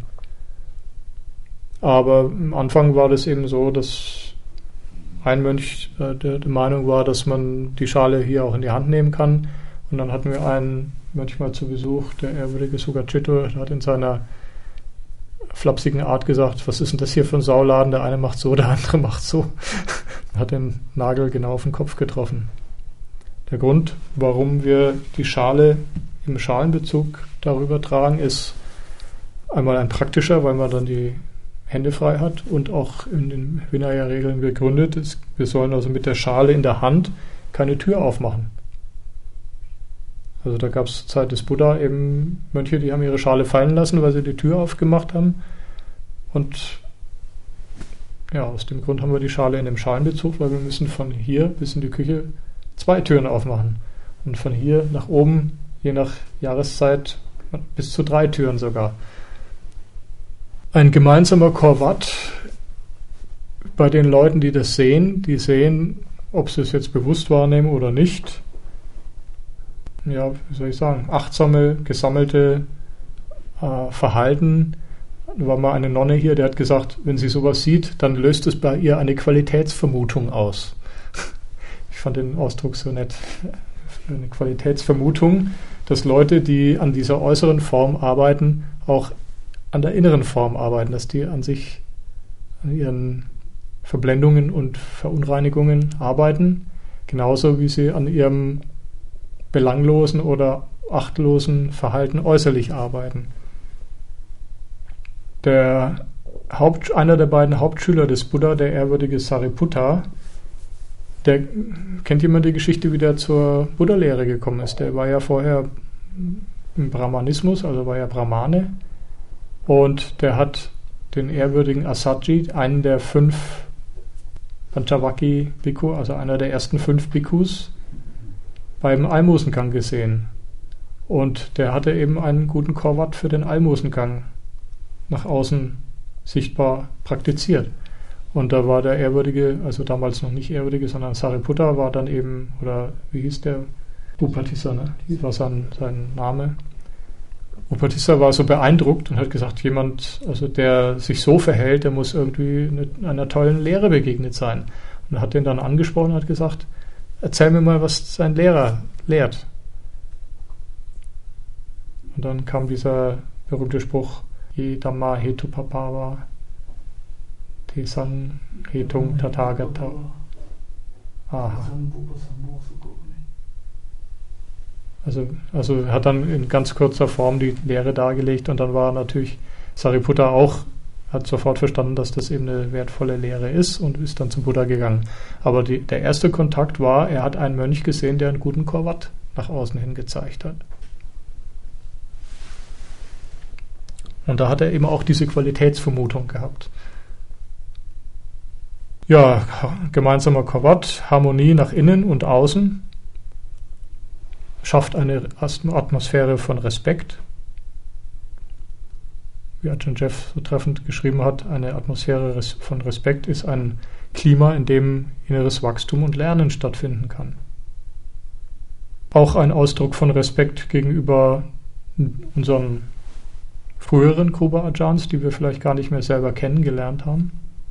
Aber am Anfang war das eben so, dass ein Mönch äh, der, der Meinung war, dass man die Schale hier auch in die Hand nehmen kann. Und dann hatten wir einen Mönch mal zu Besuch, der ehrwürdige Sugachitto, der hat in seiner flapsigen Art gesagt, was ist denn das hier für ein Sauladen? Der eine macht so, der andere macht so. Hat den Nagel genau auf den Kopf getroffen. Der Grund, warum wir die Schale im Schalenbezug darüber tragen, ist einmal ein praktischer, weil man dann die Hände frei hat und auch in den Vinaya-Regeln begründet ist, wir sollen also mit der Schale in der Hand keine Tür aufmachen. Also da gab es zur Zeit des Buddha eben Mönche, die haben ihre Schale fallen lassen, weil sie die Tür aufgemacht haben. Und ja, aus dem Grund haben wir die Schale in dem Schalenbezug, weil wir müssen von hier bis in die Küche zwei Türen aufmachen. Und von hier nach oben, je nach Jahreszeit, bis zu drei Türen sogar. ein gemeinsamer Korvat bei den Leuten, die das sehen, die sehen, ob sie es jetzt bewusst wahrnehmen oder nicht. Ja, wie soll ich sagen, achtsame, gesammelte äh, Verhalten. Da war mal eine Nonne hier, die hat gesagt, wenn sie sowas sieht, dann löst es bei ihr eine Qualitätsvermutung aus. Ich fand den Ausdruck so nett. Eine Qualitätsvermutung, dass Leute, die an dieser äußeren Form arbeiten, auch an der inneren Form arbeiten, dass die an sich, an ihren Verblendungen und Verunreinigungen arbeiten, genauso wie sie an ihrem belanglosen oder achtlosen Verhalten äußerlich arbeiten. Der Haupt, einer der beiden Hauptschüler des Buddha, der ehrwürdige Sariputta, der, kennt jemand die Geschichte, wie der zur Buddha-Lehre gekommen ist? Der war ja vorher im Brahmanismus, also war ja Brahmane, und der hat den ehrwürdigen Assaji, einen der fünf Panchavaki Bhikkhu, also einer der ersten fünf Bhikkhus, beim Almosengang gesehen. Und der hatte eben einen guten Korvat für den Almosengang nach außen sichtbar praktiziert. Und da war der ehrwürdige, also damals noch nicht ehrwürdige, sondern Sariputta war dann eben, oder wie hieß der? Upatissa, ne? Das war sein, sein Name. Upatissa war so beeindruckt und hat gesagt, jemand, also der sich so verhält, der muss irgendwie eine, einer tollen Lehre begegnet sein. Und hat den dann angesprochen und hat gesagt, erzähl mir mal, was sein Lehrer lehrt. Und dann kam dieser berühmte Spruch, Ye Dhamma Hetupapava Tesang Hetung Tathagata. Aha. Also, also er hat dann in ganz kurzer Form die Lehre dargelegt und dann war natürlich Sariputta auch, hat sofort verstanden, dass das eben eine wertvolle Lehre ist und ist dann zum Buddha gegangen. Aber die, der erste Kontakt war, er hat einen Mönch gesehen, der einen guten Korvat nach außen hin gezeigt hat. Und da hat er eben auch diese Qualitätsvermutung gehabt. Ja, gemeinsamer Korvat, Harmonie nach innen und außen, schafft eine Atmosphäre von Respekt. Wie Ajahn Jeff so treffend geschrieben hat, eine Atmosphäre von Respekt ist ein Klima, in dem inneres Wachstum und Lernen stattfinden kann. Auch ein Ausdruck von Respekt gegenüber unseren früheren Kruba Ajahns, die wir vielleicht gar nicht mehr selber kennengelernt haben.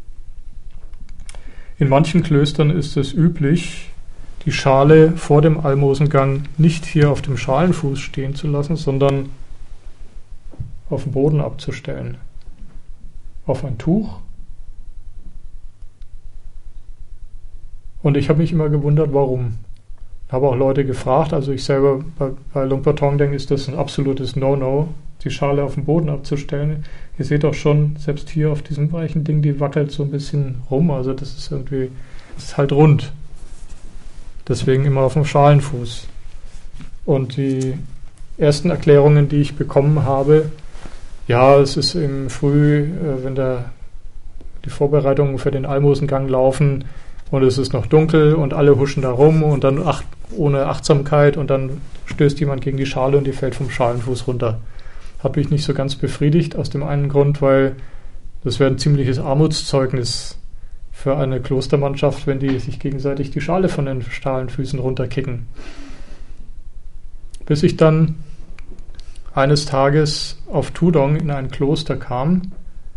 In manchen Klöstern ist es üblich, die Schale vor dem Almosengang nicht hier auf dem Schalenfuß stehen zu lassen, sondern auf den Boden abzustellen. Auf ein Tuch. Und ich habe mich immer gewundert, warum. Ich habe auch Leute gefragt, also ich selber bei, bei Luang Por Thong denke, ist das ein absolutes No-No, die Schale auf den Boden abzustellen. Ihr seht auch schon, selbst hier auf diesem weichen Ding, die wackelt so ein bisschen rum, also das ist irgendwie, das ist halt rund. Deswegen immer auf dem Schalenfuß. Und die ersten Erklärungen, die ich bekommen habe, ja, es ist im Früh, äh, wenn der, die Vorbereitungen für den Almosengang laufen und es ist noch dunkel und alle huschen da rum und dann ach, ohne Achtsamkeit und dann stößt jemand gegen die Schale und die fällt vom Schalenfuß runter. Hat mich nicht so ganz befriedigt, aus dem einen Grund, weil das wäre ein ziemliches Armutszeugnis für eine Klostermannschaft, wenn die sich gegenseitig die Schale von den Schalenfüßen runterkicken. Bis ich dann eines Tages auf Tudong in ein Kloster kam,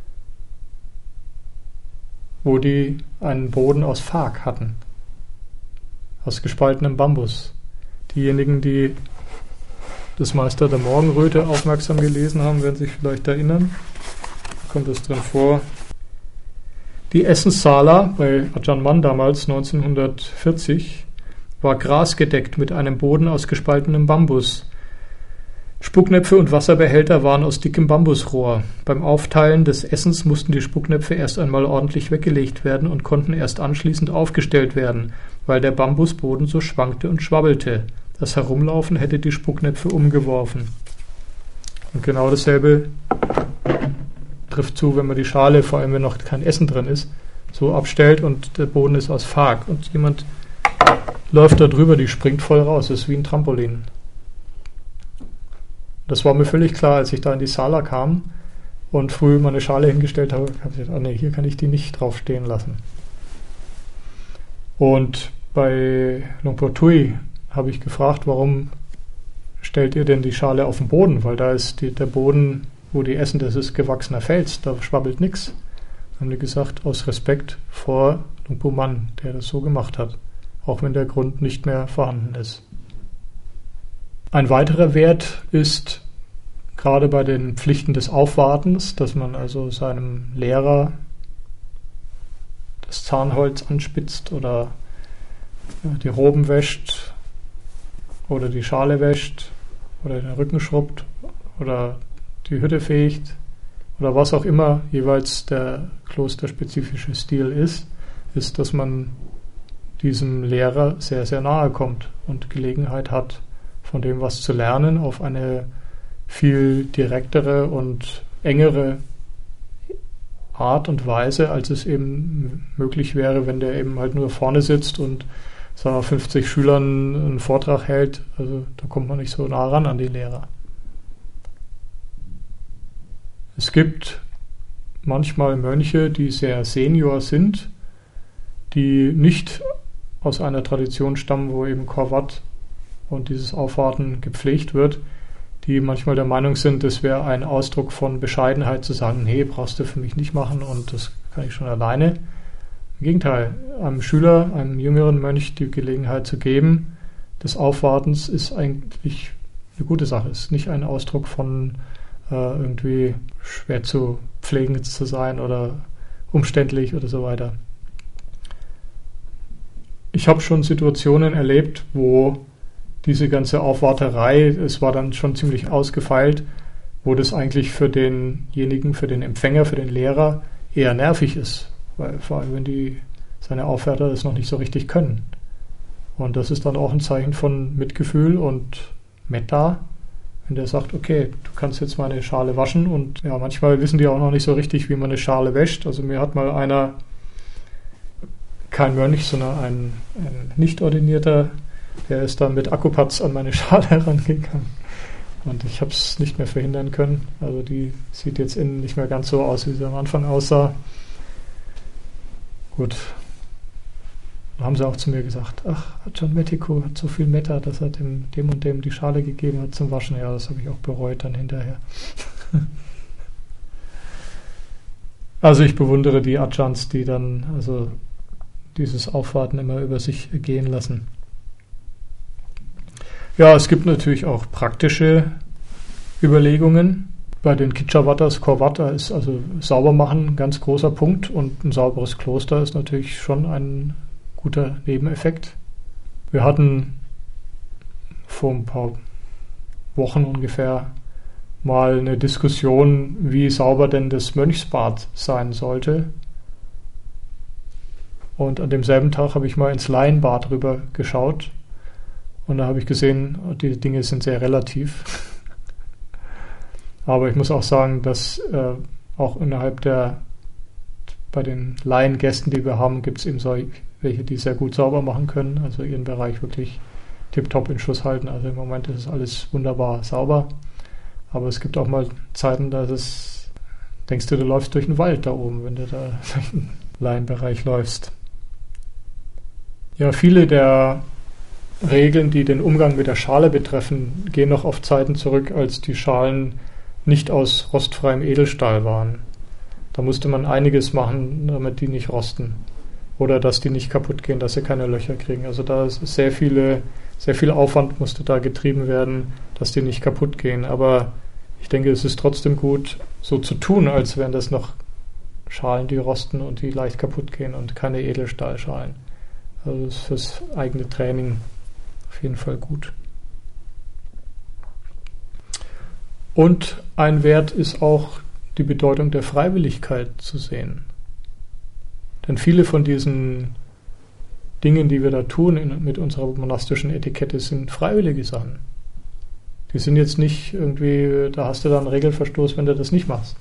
wo die einen Boden aus Phak hatten, aus gespaltenem Bambus. Diejenigen, die das Meister der Morgenröte aufmerksam gelesen haben, werden sich vielleicht erinnern. Da kommt es drin vor. Die Essenssala bei Ajahn Mun damals, neunzehnhundertvierzig, war grasgedeckt mit einem Boden aus gespaltenem Bambus. Spucknäpfe und Wasserbehälter waren aus dickem Bambusrohr. Beim Aufteilen des Essens mussten die Spucknäpfe erst einmal ordentlich weggelegt werden und konnten erst anschließend aufgestellt werden, weil der Bambusboden so schwankte und schwabbelte. Das Herumlaufen hätte die Spucknäpfe umgeworfen. Und genau dasselbe trifft zu, wenn man die Schale, vor allem wenn noch kein Essen drin ist, so abstellt und der Boden ist aus Phak und jemand läuft da drüber, die springt voll raus, das ist wie ein Trampolin. Das war mir völlig klar, als ich da in die Sala kam, und früh meine Schale hingestellt habe, habe ich gesagt, oh nee, hier kann ich die nicht drauf stehen lassen. Und bei Luang Por Thui habe ich gefragt, warum stellt ihr denn die Schale auf den Boden? Weil da ist die, der Boden, wo die essen, das ist gewachsener Fels, da schwabbelt nichts. Haben die gesagt, aus Respekt vor Luang Por Man, der das so gemacht hat, auch wenn der Grund nicht mehr vorhanden ist. Ein weiterer Wert ist gerade bei den Pflichten des Aufwartens, dass man also seinem Lehrer das Zahnholz anspitzt oder die Roben wäscht oder die Schale wäscht oder den Rücken schrubbt oder die Hütte fegt oder was auch immer jeweils der klosterspezifische Stil ist, ist, dass man diesem Lehrer sehr, sehr nahe kommt und Gelegenheit hat, von dem was zu lernen, auf eine viel direktere und engere Art und Weise, als es eben möglich wäre, wenn der eben halt nur vorne sitzt und sagen wir, fünfzig Schülern einen Vortrag hält. Also da kommt man nicht so nah ran an die Lehrer. Es gibt manchmal Mönche, die sehr senior sind, die nicht aus einer Tradition stammen, wo eben Khorvat und dieses Aufwarten gepflegt wird, die manchmal der Meinung sind, es wäre ein Ausdruck von Bescheidenheit zu sagen, nee, brauchst du für mich nicht machen und das kann ich schon alleine. Im Gegenteil, einem Schüler, einem jüngeren Mönch die Gelegenheit zu geben, des Aufwartens ist eigentlich eine gute Sache. Es ist nicht ein Ausdruck von äh, irgendwie schwer zu pflegen zu sein oder umständlich oder so weiter. Ich habe schon Situationen erlebt, wo diese ganze Aufwarterei, es war dann schon ziemlich ausgefeilt, wo das eigentlich für denjenigen, für den Empfänger, für den Lehrer eher nervig ist, weil vor allem wenn die seine Aufwärter das noch nicht so richtig können. Und das ist dann auch ein Zeichen von Mitgefühl und Metta, wenn der sagt, okay, du kannst jetzt meine Schale waschen und ja, manchmal wissen die auch noch nicht so richtig, wie man eine Schale wäscht. Also mir hat mal einer, kein Mönch, sondern ein, ein nicht ordinierter, der ist dann mit Akkupatz an meine Schale herangegangen. Und ich habe es nicht mehr verhindern können. Also die sieht jetzt innen nicht mehr ganz so aus, wie sie am Anfang aussah. Gut. Dann haben sie auch zu mir gesagt, ach, Ajahn Metiko hat so viel Metta, dass er dem, dem und dem die Schale gegeben hat zum Waschen. Ja, das habe ich auch bereut dann hinterher. Also ich bewundere die Ajahns, die dann also dieses Aufwarten immer über sich gehen lassen. Ja, es gibt natürlich auch praktische Überlegungen. Bei den Kicchavatas, Khorvata ist also sauber machen ein ganz großer Punkt und ein sauberes Kloster ist natürlich schon ein guter Nebeneffekt. Wir hatten vor ein paar Wochen ungefähr mal eine Diskussion, wie sauber denn das Mönchsbad sein sollte. Und an demselben Tag habe ich mal ins Laienbad rüber geschaut. Und da habe ich gesehen, die Dinge sind sehr relativ. Aber ich muss auch sagen, dass äh, auch innerhalb der, bei den Laiengästen, die wir haben, gibt es eben solche, welche, die sehr gut sauber machen können, also ihren Bereich wirklich tipptopp in Schuss halten. Also im Moment ist es alles wunderbar sauber. Aber es gibt auch mal Zeiten, da ist es, denkst du, du läufst durch den Wald da oben, wenn du da durch den Laienbereich läufst. Ja, viele der Regeln, die den Umgang mit der Schale betreffen, gehen noch auf Zeiten zurück, als die Schalen nicht aus rostfreiem Edelstahl waren. Da musste man einiges machen, damit die nicht rosten oder dass die nicht kaputt gehen, dass sie keine Löcher kriegen. Also da ist sehr viele, sehr viel Aufwand musste da getrieben werden, dass die nicht kaputt gehen. Aber ich denke, es ist trotzdem gut, so zu tun, als wären das noch Schalen, die rosten und die leicht kaputt gehen und keine Edelstahlschalen. Also das ist fürs eigene Training auf jeden Fall gut. Und ein Wert ist auch die Bedeutung der Freiwilligkeit zu sehen. Denn viele von diesen Dingen, die wir da tun in, mit unserer monastischen Etikette, sind freiwillige Sachen. Die sind jetzt nicht irgendwie, da hast du dann einen Regelverstoß, wenn du das nicht machst.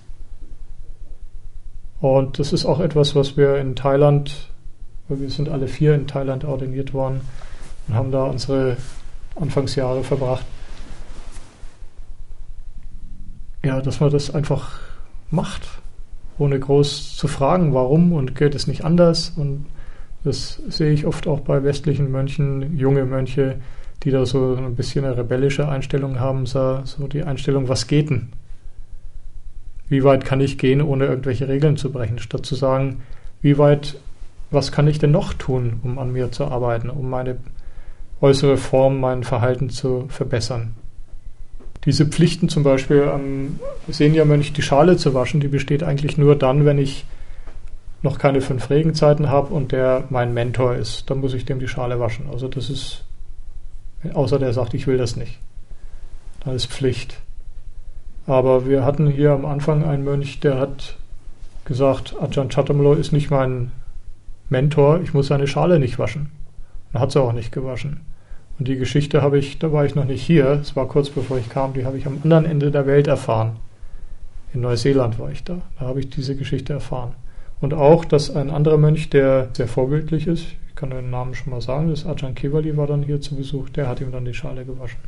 Und das ist auch etwas, was wir in Thailand, weil wir sind alle vier in Thailand ordiniert worden, und haben da unsere Anfangsjahre verbracht. Ja, dass wir das einfach macht, ohne groß zu fragen, warum und geht es nicht anders. Und das sehe ich oft auch bei westlichen Mönchen, junge Mönche, die da so ein bisschen eine rebellische Einstellung haben, so, so die Einstellung, was geht denn? Wie weit kann ich gehen, ohne irgendwelche Regeln zu brechen, statt zu sagen, wie weit, was kann ich denn noch tun, um an mir zu arbeiten, um meine äußere Form, mein Verhalten zu verbessern. Diese Pflichten zum Beispiel am Seniormönch, die Schale zu waschen, die besteht eigentlich nur dann, wenn ich noch keine fünf Regenzeiten habe und der mein Mentor ist. Dann muss ich dem die Schale waschen. Also das ist, außer der sagt, ich will das nicht. Dann ist Pflicht. Aber wir hatten hier am Anfang einen Mönch, der hat gesagt, Ajahn Chatamlo ist nicht mein Mentor, ich muss seine Schale nicht waschen. Und hat sie auch nicht gewaschen. Und die Geschichte habe ich, da war ich noch nicht hier, es war kurz bevor ich kam, die habe ich am anderen Ende der Welt erfahren. In Neuseeland war ich da. Da habe ich diese Geschichte erfahren. Und auch, dass ein anderer Mönch, der sehr vorbildlich ist, ich kann den Namen schon mal sagen, das Ajahn Kewali war dann hier zu Besuch, der hat ihm dann die Schale gewaschen.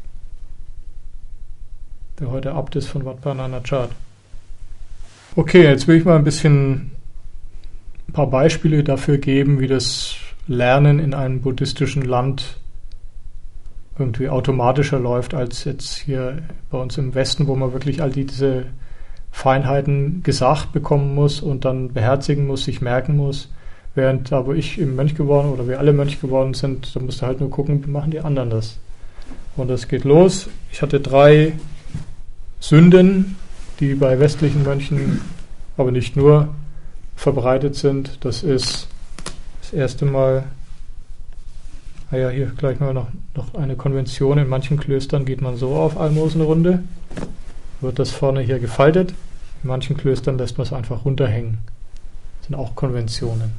Der heute Abt ist von Wat Pah Nanachat. Okay, jetzt will ich mal ein bisschen ein paar Beispiele dafür geben, wie das Lernen in einem buddhistischen Land irgendwie automatischer läuft als jetzt hier bei uns im Westen, wo man wirklich all diese Feinheiten gesagt bekommen muss und dann beherzigen muss, sich merken muss. Während da, wo ich eben Mönch geworden oder wir alle Mönch geworden sind, da musst du halt nur gucken, wie machen die anderen das. Und das geht los. Ich hatte drei Sünden, die bei westlichen Mönchen, aber nicht nur, verbreitet sind. Das ist das erste Mal, naja, hier gleich mal noch, noch eine Konvention. In manchen Klöstern geht man so auf Almosenrunde, wird das vorne hier gefaltet. In manchen Klöstern lässt man es einfach runterhängen. Das sind auch Konventionen.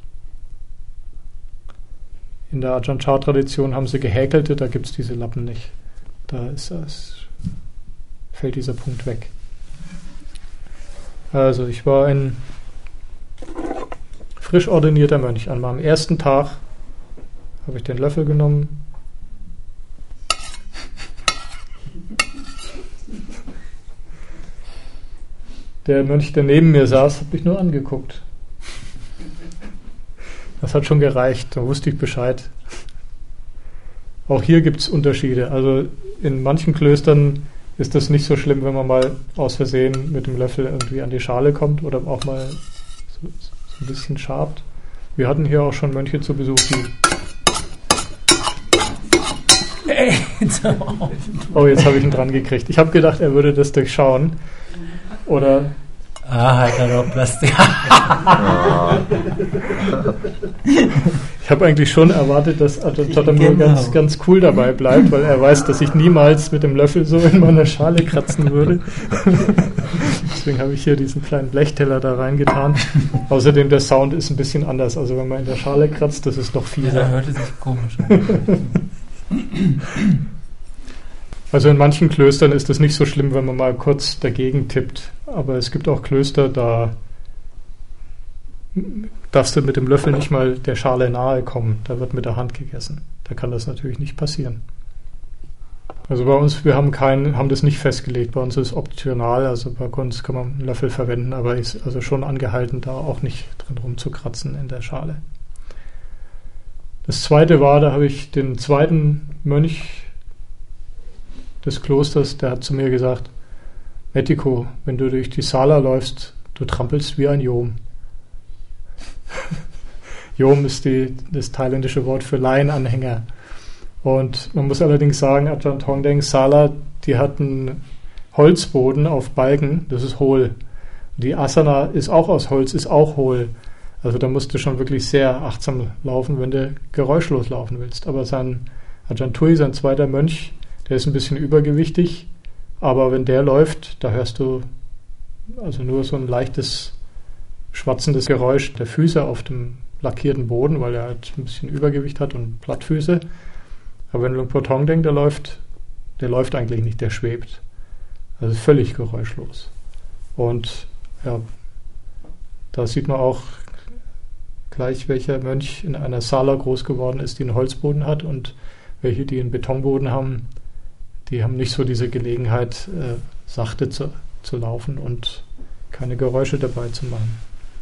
In der Ajahn Chah-Tradition haben sie gehäkelte, da gibt es diese Lappen nicht. Da ist das, fällt dieser Punkt weg. Also ich war ein frisch ordinierter Mönch. An meinem ersten Tag habe ich den Löffel genommen, der Mönch, der neben mir saß, hat mich nur angeguckt. Das hat schon gereicht, da wusste ich Bescheid. Auch hier gibt es Unterschiede. Also in manchen Klöstern ist das nicht so schlimm, wenn man mal aus Versehen mit dem Löffel irgendwie an die Schale kommt oder auch mal so, so ein bisschen schabt. Wir hatten hier auch schon Mönche zu Besuch, die...
Ey, jetzt hör auf.
Oh, jetzt habe ich ihn dran gekriegt. Ich habe gedacht, er würde das durchschauen. Oder...
Ah, halt er doch Plastik.
Ich habe eigentlich schon erwartet, dass Ajahn Chatamlo
Genau.
ganz, ganz cool dabei bleibt, weil er weiß, dass ich niemals mit dem Löffel so in meiner Schale kratzen würde. Deswegen habe ich hier diesen kleinen Blechteller da reingetan. Außerdem, der Sound ist ein bisschen anders. Also wenn man in der Schale kratzt, das ist noch
Ja,
fieser.
da hörte sich komisch an.
Also in manchen Klöstern ist es nicht so schlimm, wenn man mal kurz dagegen tippt. Aber es gibt auch Klöster, da darfst du mit dem Löffel nicht mal der Schale nahe kommen. Da wird mit der Hand gegessen. Da kann das natürlich nicht passieren. Also bei uns, wir haben keinen, haben das nicht festgelegt. Bei uns ist es optional. Also bei uns kann man einen Löffel verwenden, aber ist also schon angehalten, da auch nicht drin rumzukratzen in der Schale. Das zweite war, da habe ich den zweiten Mönch des Klosters, der hat zu mir gesagt, Mettiko, wenn du durch die Sala läufst, du trampelst wie ein Yom. Yom ist die, das thailändische Wort für Laienanhänger. Und man muss allerdings sagen, Ajahn Tongdeng Sala, die hat einen Holzboden auf Balken, das ist hohl. Die Asana ist auch aus Holz, ist auch hohl. Also da musst du schon wirklich sehr achtsam laufen, wenn du geräuschlos laufen willst. Aber sein Ajahn Tui, sein zweiter Mönch, der ist ein bisschen übergewichtig, aber wenn der läuft, da hörst du also nur so ein leichtes, schwatzendes Geräusch der Füße auf dem lackierten Boden, weil er halt ein bisschen Übergewicht hat und Plattfüße. Aber wenn Luang Por Thongdeng, der läuft, der läuft eigentlich nicht, der schwebt. Also völlig geräuschlos. Und ja, da sieht man auch gleich, welcher Mönch in einer Sala groß geworden ist, die einen Holzboden hat, und welche, die einen Betonboden haben, die haben nicht so diese Gelegenheit, äh, sachte zu, zu laufen und keine Geräusche dabei zu machen.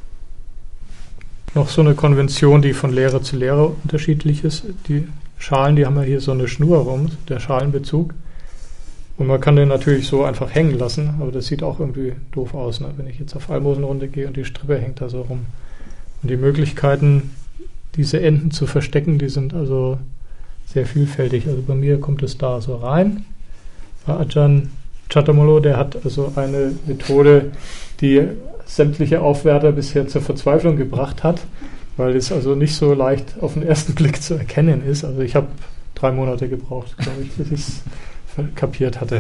Noch so eine Konvention, die von Lehrer zu Lehrer unterschiedlich ist. Die Schalen, die haben ja hier so eine Schnur rum, der Schalenbezug. Und man kann den natürlich so einfach hängen lassen, aber das sieht auch irgendwie doof aus, ne? Wenn ich jetzt auf Almosenrunde gehe und die Strippe hängt da so rum. Und die Möglichkeiten, diese Enden zu verstecken, die sind also sehr vielfältig. Also bei mir kommt es da so rein. Bei Ajahn Chhattamolo, der hat also eine Methode, die sämtliche Aufwärter bisher zur Verzweiflung gebracht hat, weil es also nicht so leicht auf den ersten Blick zu erkennen ist. Also ich habe drei Monate gebraucht, glaube ich, bis ich es kapiert hatte.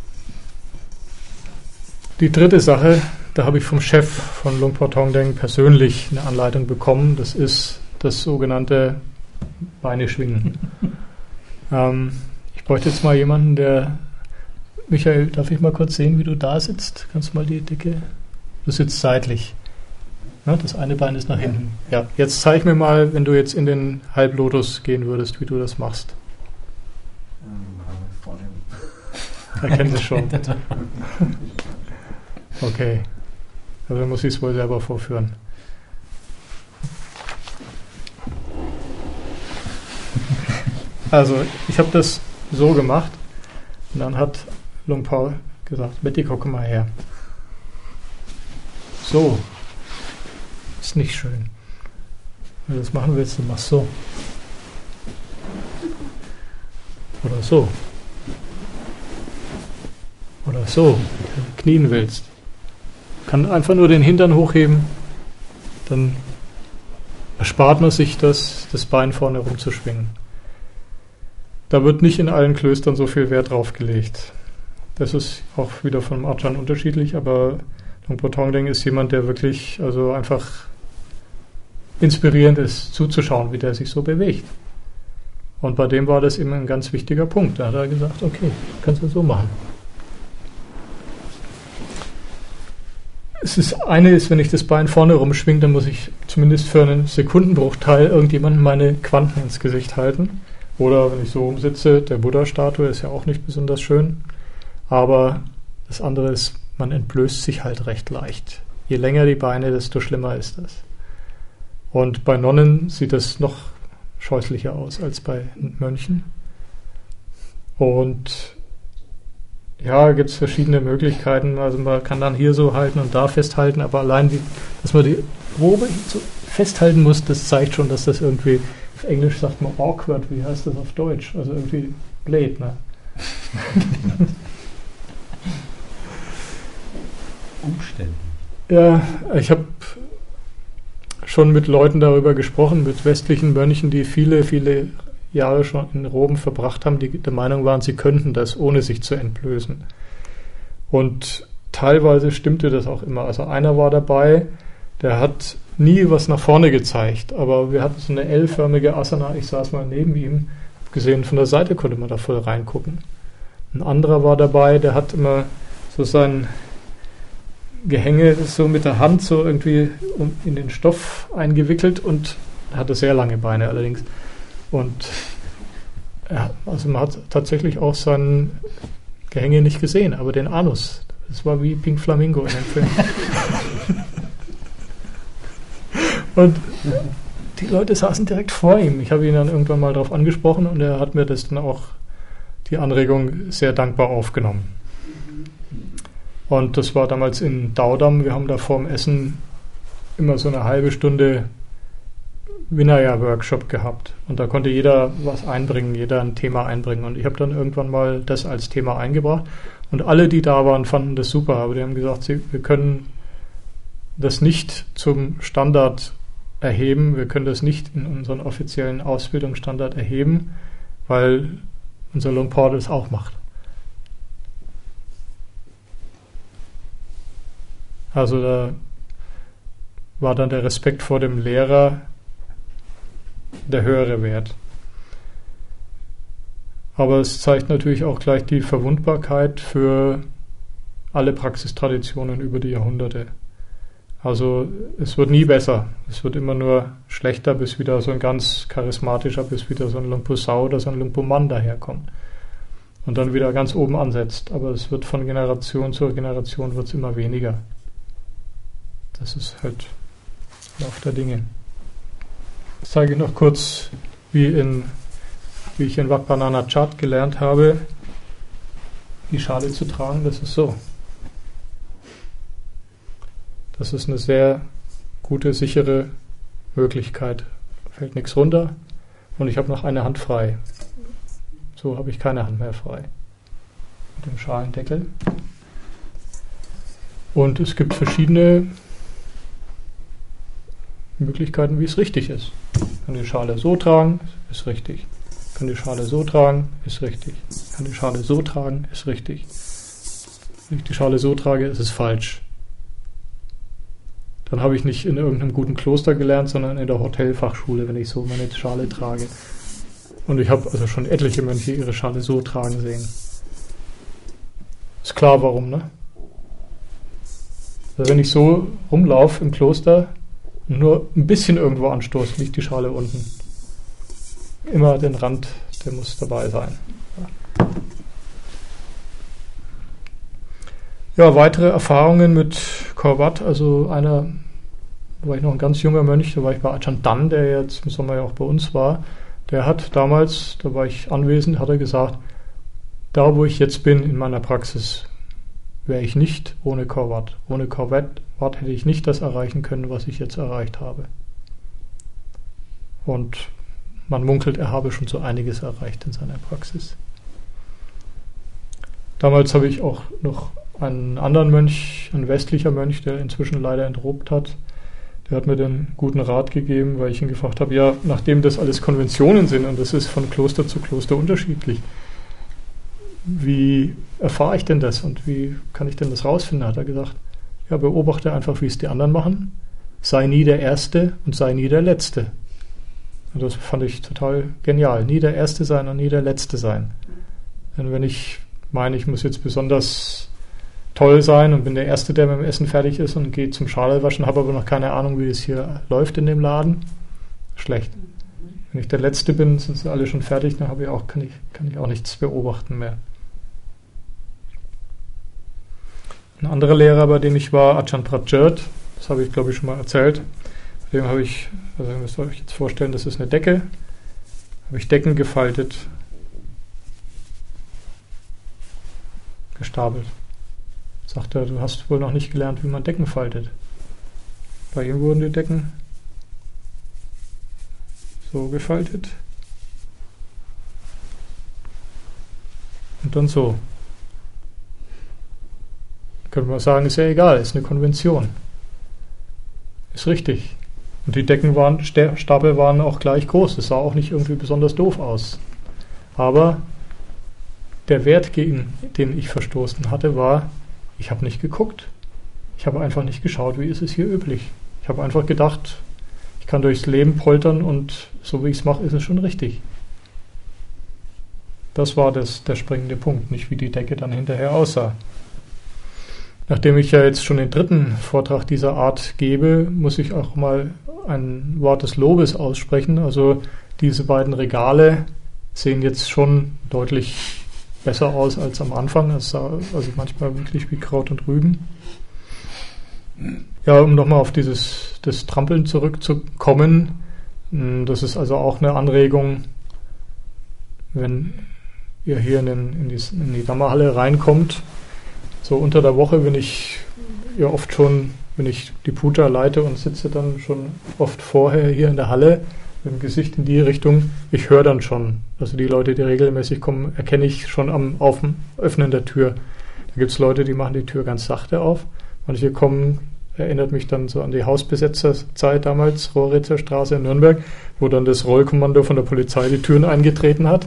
Die dritte Sache, da habe ich vom Chef von Luang Por Thongdeng persönlich eine Anleitung bekommen. Das ist das sogenannte Beine schwingen. ähm, ich bräuchte jetzt mal jemanden, der... Michael, darf ich mal kurz sehen, wie du da sitzt? Kannst du mal die Dicke... Du sitzt seitlich. Ja, das eine Bein ist nach hinten. Ja, jetzt zeig mir mal, wenn du jetzt in den Halblotus gehen würdest, wie du das machst. Erkennt es schon. Okay. Also muss ich es wohl selber vorführen. Also, ich habe das so gemacht und dann hat Luang Por gesagt, Betty, guck mal her. So. Ist nicht schön. Wenn du das machen willst, dann machst du so. Oder so. Oder so. Wenn du knien willst. Kann einfach nur den Hintern hochheben. Dann erspart man sich das, das Bein vorne rumzuschwingen. Da wird nicht in allen Klöstern so viel Wert drauf gelegt. Das ist auch wieder von Ajahn unterschiedlich, aber Luang Por Thongdeng ist jemand, der wirklich also einfach inspirierend ist, zuzuschauen, wie der sich so bewegt. Und bei dem war das immer ein ganz wichtiger Punkt. Da hat er gesagt, okay, kannst du so machen. Es ist, eine ist, wenn ich das Bein vorne rumschwinge, dann muss ich zumindest für einen Sekundenbruchteil irgendjemandem meine Quanten ins Gesicht halten. Oder wenn ich so rumsitze, der Buddha-Statue ist ja auch nicht besonders schön. Aber das andere ist, man entblößt sich halt recht leicht. Je länger die Beine, desto schlimmer ist das. Und bei Nonnen sieht das noch scheußlicher aus als bei Mönchen. Und ja, gibt es verschiedene Möglichkeiten. Also man kann dann hier so halten und da festhalten, aber allein, die, dass man die Robe so festhalten muss, das zeigt schon, dass das irgendwie, auf Englisch sagt man awkward, wie heißt das auf Deutsch? Also irgendwie blöd, ne?
Umständlich.
Ja, ich habe schon mit Leuten darüber gesprochen, mit westlichen Mönchen, die viele, viele Jahre schon in Roben verbracht haben, die der Meinung waren, sie könnten das, ohne sich zu entblößen. Und teilweise stimmte das auch immer. Also einer war dabei, der hat nie was nach vorne gezeigt, aber wir hatten so eine L-förmige Asana, ich saß mal neben ihm, hab gesehen, von der Seite konnte man da voll reingucken. Ein anderer war dabei, der hat immer so sein Gehänge so mit der Hand so irgendwie in den Stoff eingewickelt und hatte sehr lange Beine allerdings. Und ja, also man hat tatsächlich auch sein Gehänge nicht gesehen, aber den Anus. Das war wie Pink Flamingo in dem Film. Und die Leute saßen direkt vor ihm. Ich habe ihn dann irgendwann mal darauf angesprochen und er hat mir das dann auch, die Anregung, sehr dankbar aufgenommen. Und das war damals in Daudam. Wir haben da vorm Essen immer so eine halbe Stunde Vinaya-Workshop gehabt. Und da konnte jeder was einbringen, jeder ein Thema einbringen. Und ich habe dann irgendwann mal das als Thema eingebracht. Und alle, die da waren, fanden das super. Aber die haben gesagt, sie, wir können das nicht zum Standard erheben. Wir können das nicht in unseren offiziellen Ausbildungsstandard erheben, weil unser Luang Por das auch macht. Also da war dann der Respekt vor dem Lehrer der höhere Wert. Aber es zeigt natürlich auch gleich die Verwundbarkeit für alle Praxistraditionen über die Jahrhunderte. Also es wird nie besser. Es wird immer nur schlechter, bis wieder so ein ganz charismatischer, bis wieder so ein Luang Por Sao oder so ein Luang Por Man daherkommt. Und dann wieder ganz oben ansetzt. Aber es wird von Generation zu Generation wird's immer weniger. Das ist halt Lauf der Dinge. Ich zeige noch kurz, wie, in, wie ich in Wat Pah Nanachat gelernt habe, die Schale zu tragen. Das ist so. Das ist eine sehr gute, sichere Möglichkeit. Fällt nichts runter und ich habe noch eine Hand frei. So habe ich keine Hand mehr frei. Mit dem Schalendeckel. Und es gibt verschiedene Möglichkeiten, wie es richtig ist. Ich kann die Schale so tragen, ist richtig. Ich kann die Schale so tragen, ist richtig. Ich kann die Schale so tragen, ist richtig. Wenn ich die Schale so trage, ist es falsch. Dann habe ich nicht in irgendeinem guten Kloster gelernt, sondern in der Hotelfachschule, wenn ich so meine Schale trage. Und ich habe also schon etliche Mönche ihre Schale so tragen sehen. Ist klar, warum, ne? Also wenn ich so rumlaufe im Kloster und nur ein bisschen irgendwo anstoße, liegt die Schale unten. Immer den Rand, der muss dabei sein. Ja, weitere Erfahrungen mit Khor Wat, also einer, da war ich noch ein ganz junger Mönch, da war ich bei Ajahn Dan, der jetzt im Sommer ja auch bei uns war, der hat damals, da war ich anwesend, hat er gesagt, da wo ich jetzt bin in meiner Praxis, wäre ich nicht ohne Khor Wat. Ohne Khor Wat hätte ich nicht das erreichen können, was ich jetzt erreicht habe. Und man munkelt, er habe schon so einiges erreicht in seiner Praxis. Damals habe ich auch noch einen anderen Mönch, ein westlicher Mönch, der inzwischen leider entrobt hat, der hat mir den guten Rat gegeben, weil ich ihn gefragt habe, ja, nachdem das alles Konventionen sind und das ist von Kloster zu Kloster unterschiedlich, wie erfahre ich denn das und wie kann ich denn das rausfinden? Hat er gesagt, ja, beobachte einfach, wie es die anderen machen, sei nie der Erste und sei nie der Letzte. Und das fand ich total genial, nie der Erste sein und nie der Letzte sein. Denn wenn ich meine, ich muss jetzt besonders toll sein und bin der Erste, der mit dem Essen fertig ist und gehe zum Schalewaschen, habe aber noch keine Ahnung, wie es hier läuft in dem Laden, schlecht. Wenn ich der Letzte bin, sind sie alle schon fertig, dann habe ich auch, kann ich, kann ich auch nichts beobachten mehr. Ein anderer Lehrer, bei dem ich war, Ajahn Pradyut, das habe ich glaube ich schon mal erzählt, bei dem habe ich, also ihr müsst euch jetzt vorstellen, das ist eine Decke, habe ich Decken gefaltet, gestapelt. Sagt er, du hast wohl noch nicht gelernt, wie man Decken faltet. Bei ihm wurden die Decken so gefaltet und dann so. Könnte man sagen, ist ja egal, ist eine Konvention. Ist richtig. Und die Decken waren, Stapel waren auch gleich groß. Es sah auch nicht irgendwie besonders doof aus. Aber der Wert, gegen den ich verstoßen hatte, war, ich habe nicht geguckt. Ich habe einfach nicht geschaut, wie ist es hier üblich. Ich habe einfach gedacht, ich kann durchs Leben poltern und so wie ich es mache, ist es schon richtig. Das war das, der springende Punkt, nicht wie die Decke dann hinterher aussah. Nachdem ich ja jetzt schon den dritten Vortrag dieser Art gebe, muss ich auch mal ein Wort des Lobes aussprechen. Also diese beiden Regale sehen jetzt schon deutlich besser aus als am Anfang. Es sah also manchmal wirklich wie Kraut und Rüben. Ja, um nochmal auf dieses das Trampeln zurückzukommen, das ist also auch eine Anregung, wenn ihr hier in, den, in, die, in die Dhamma-Halle reinkommt. So unter der Woche bin ich ja oft schon, wenn ich die Puja leite und sitze dann schon oft vorher hier in der Halle mit dem Gesicht in die Richtung, ich höre dann schon. Also die Leute, die regelmäßig kommen, erkenne ich schon am Auf- Öffnen der Tür. Da gibt es Leute, die machen die Tür ganz sachte auf. Manche kommen, erinnert mich dann so an die Hausbesetzerzeit damals, Rohritzer Straße in Nürnberg, wo dann das Rollkommando von der Polizei die Türen eingetreten hat.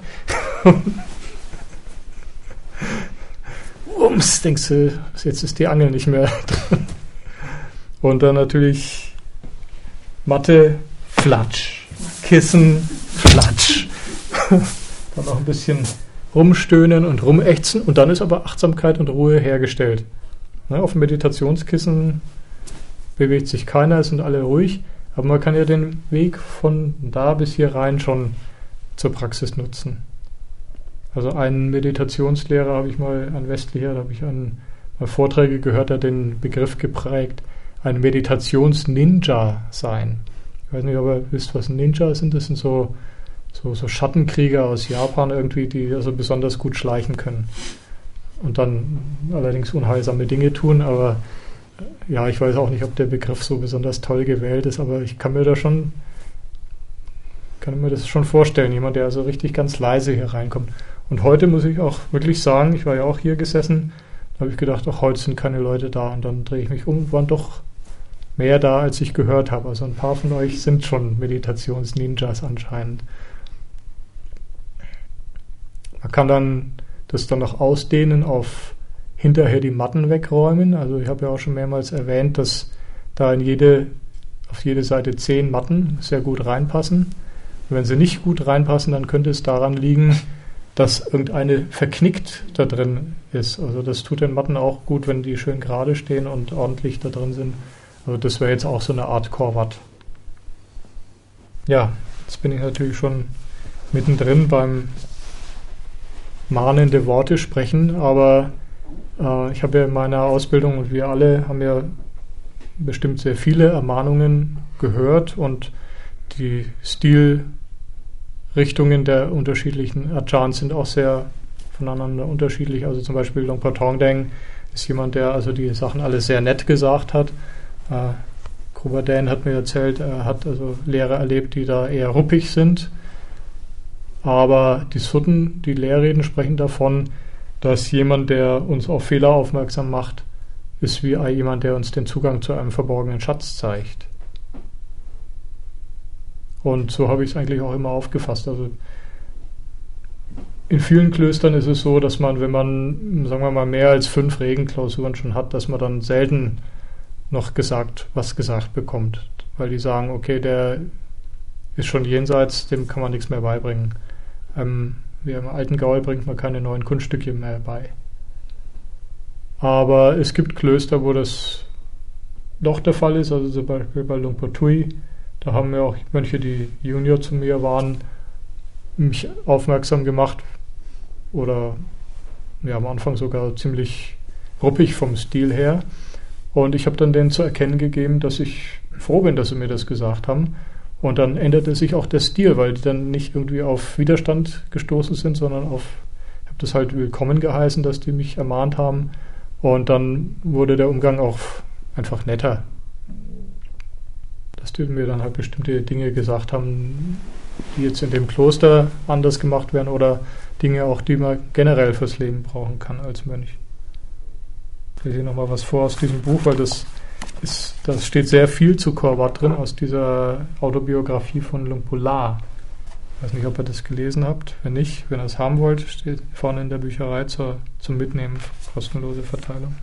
Ums, denkst du, jetzt ist die Angel nicht mehr drin. Und dann natürlich Matte, Flatsch. Kissen, Flatsch. Dann noch ein bisschen rumstöhnen und rumächzen und dann ist aber Achtsamkeit und Ruhe hergestellt. Ne, auf dem Meditationskissen bewegt sich keiner, es sind alle ruhig, aber man kann ja den Weg von da bis hier rein schon zur Praxis nutzen. Also einen Meditationslehrer habe ich mal, ein westlicher, da habe ich einen, mal Vorträge gehört, der hat den Begriff geprägt, ein Meditations-Ninja sein. Ich weiß nicht, ob ihr wisst, was Ninja sind. Das sind so, so, so Schattenkrieger aus Japan irgendwie, die also besonders gut schleichen können. Und dann allerdings unheilsame Dinge tun, aber ja, ich weiß auch nicht, ob der Begriff so besonders toll gewählt ist, aber ich kann mir da schon, kann mir das schon vorstellen, jemand, der also richtig ganz leise hier reinkommt. Und heute muss ich auch wirklich sagen, ich war ja auch hier gesessen, da habe ich gedacht, ach, heute sind keine Leute da, und dann drehe ich mich um, waren doch mehr da, als ich gehört habe. Also ein paar von euch sind schon Meditations-Ninjas anscheinend. Man kann dann das dann noch ausdehnen auf hinterher die Matten wegräumen. Also ich habe ja auch schon mehrmals erwähnt, dass da in jede, auf jede Seite zehn Matten sehr gut reinpassen. Und wenn sie nicht gut reinpassen, dann könnte es daran liegen, dass irgendeine verknickt da drin ist. Also das tut den Matten auch gut, wenn die schön gerade stehen und ordentlich da drin sind. Also das wäre jetzt auch so eine Art Korvat. Ja, jetzt bin ich natürlich schon mittendrin beim mahnende Worte sprechen, aber äh, ich habe ja in meiner Ausbildung, und wir alle haben ja bestimmt sehr viele Ermahnungen gehört, und die Stilrichtungen der unterschiedlichen Ajahns sind auch sehr voneinander unterschiedlich. Also zum Beispiel Longpa Tongdeng ist jemand, der also die Sachen alle sehr nett gesagt hat. Äh, Kruba Dan hat mir erzählt, er hat also Lehrer erlebt, die da eher ruppig sind. Aber die Sutten, die Lehrreden sprechen davon, dass jemand, der uns auf Fehler aufmerksam macht, ist wie jemand, der uns den Zugang zu einem verborgenen Schatz zeigt. Und so habe ich es eigentlich auch immer aufgefasst. Also in vielen Klöstern ist es so, dass man, wenn man, sagen wir mal, mehr als fünf Regenklausuren schon hat, dass man dann selten noch gesagt, was gesagt bekommt. Weil die sagen, okay, der ist schon jenseits, dem kann man nichts mehr beibringen. Ähm, wie im alten Gaul bringt man keine neuen Kunststücke mehr bei. Aber es gibt Klöster, wo das doch der Fall ist, also zum Beispiel bei Lumpur Tui. Da haben mir auch Mönche, die Junior zu mir waren, mich aufmerksam gemacht, oder ja, am Anfang sogar ziemlich ruppig vom Stil her. Und ich habe dann denen zu erkennen gegeben, dass ich froh bin, dass sie mir das gesagt haben. Und dann änderte sich auch der Stil, weil die dann nicht irgendwie auf Widerstand gestoßen sind, sondern auf, ich habe das halt willkommen geheißen, dass die mich ermahnt haben. Und dann wurde der Umgang auch einfach netter. Dass die mir dann halt bestimmte Dinge gesagt haben, die jetzt in dem Kloster anders gemacht werden, oder Dinge auch, die man generell fürs Leben brauchen kann als Mönch. Ich lese nochmal was vor aus diesem Buch, weil das ist, da steht sehr viel zu Korvat drin, aus dieser Autobiografie von Lumpur La. Ich weiß nicht, ob ihr das gelesen habt. Wenn nicht, wenn ihr es haben wollt, steht vorne in der Bücherei zur, zum Mitnehmen, kostenlose Verteilung.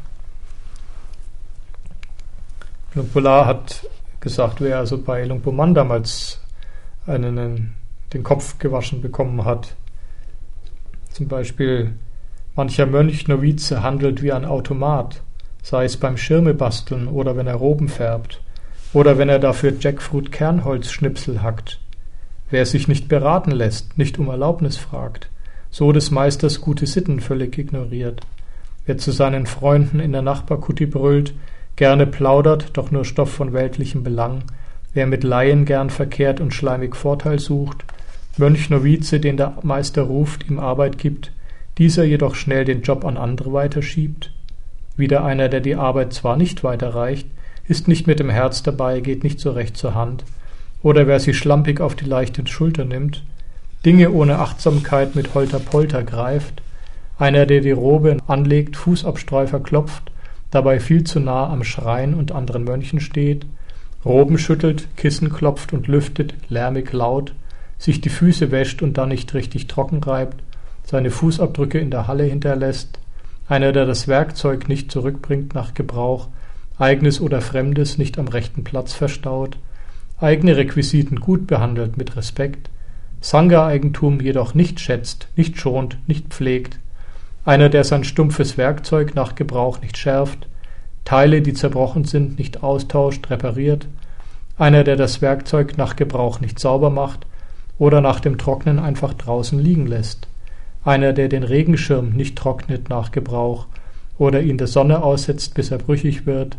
Lumpur La hat gesagt, wer also bei Lumpur Man damals einen, den Kopf gewaschen bekommen hat. Zum Beispiel, mancher Mönch, Novize handelt wie ein Automat, sei es beim Schirme basteln oder wenn er Roben färbt oder wenn er dafür Jackfruit-Kernholzschnipsel hackt. Wer sich nicht beraten lässt, nicht um Erlaubnis fragt, so des Meisters gute Sitten völlig ignoriert. Wer zu seinen Freunden in der Nachbarkutti brüllt, gerne plaudert, doch nur Stoff von weltlichem Belang, wer mit Laien gern verkehrt und schleimig Vorteil sucht, Mönch, Novize, den der Meister ruft, ihm Arbeit gibt, dieser jedoch schnell den Job an andere weiterschiebt. Wieder einer, der die Arbeit zwar nicht weiterreicht, ist nicht mit dem Herz dabei, geht nicht so recht zur Hand. Oder wer sie schlampig auf die leichte Schulter nimmt, Dinge ohne Achtsamkeit mit Holter Polter greift, einer, der die Robe anlegt, Fußabstreifer klopft, dabei viel zu nah am Schrein und anderen Mönchen steht, Roben schüttelt, Kissen klopft und lüftet, lärmig laut, sich die Füße wäscht und dann nicht richtig trocken reibt, seine Fußabdrücke in der Halle hinterlässt, einer, der das Werkzeug nicht zurückbringt nach Gebrauch, eigenes oder fremdes nicht am rechten Platz verstaut, eigene Requisiten gut behandelt mit Respekt, Sangha-Eigentum jedoch nicht schätzt, nicht schont, nicht pflegt, einer, der sein stumpfes Werkzeug nach Gebrauch nicht schärft, Teile, die zerbrochen sind, nicht austauscht, repariert, einer, der das Werkzeug nach Gebrauch nicht sauber macht oder nach dem Trocknen einfach draußen liegen lässt, einer, der den Regenschirm nicht trocknet nach Gebrauch oder ihn der Sonne aussetzt, bis er brüchig wird,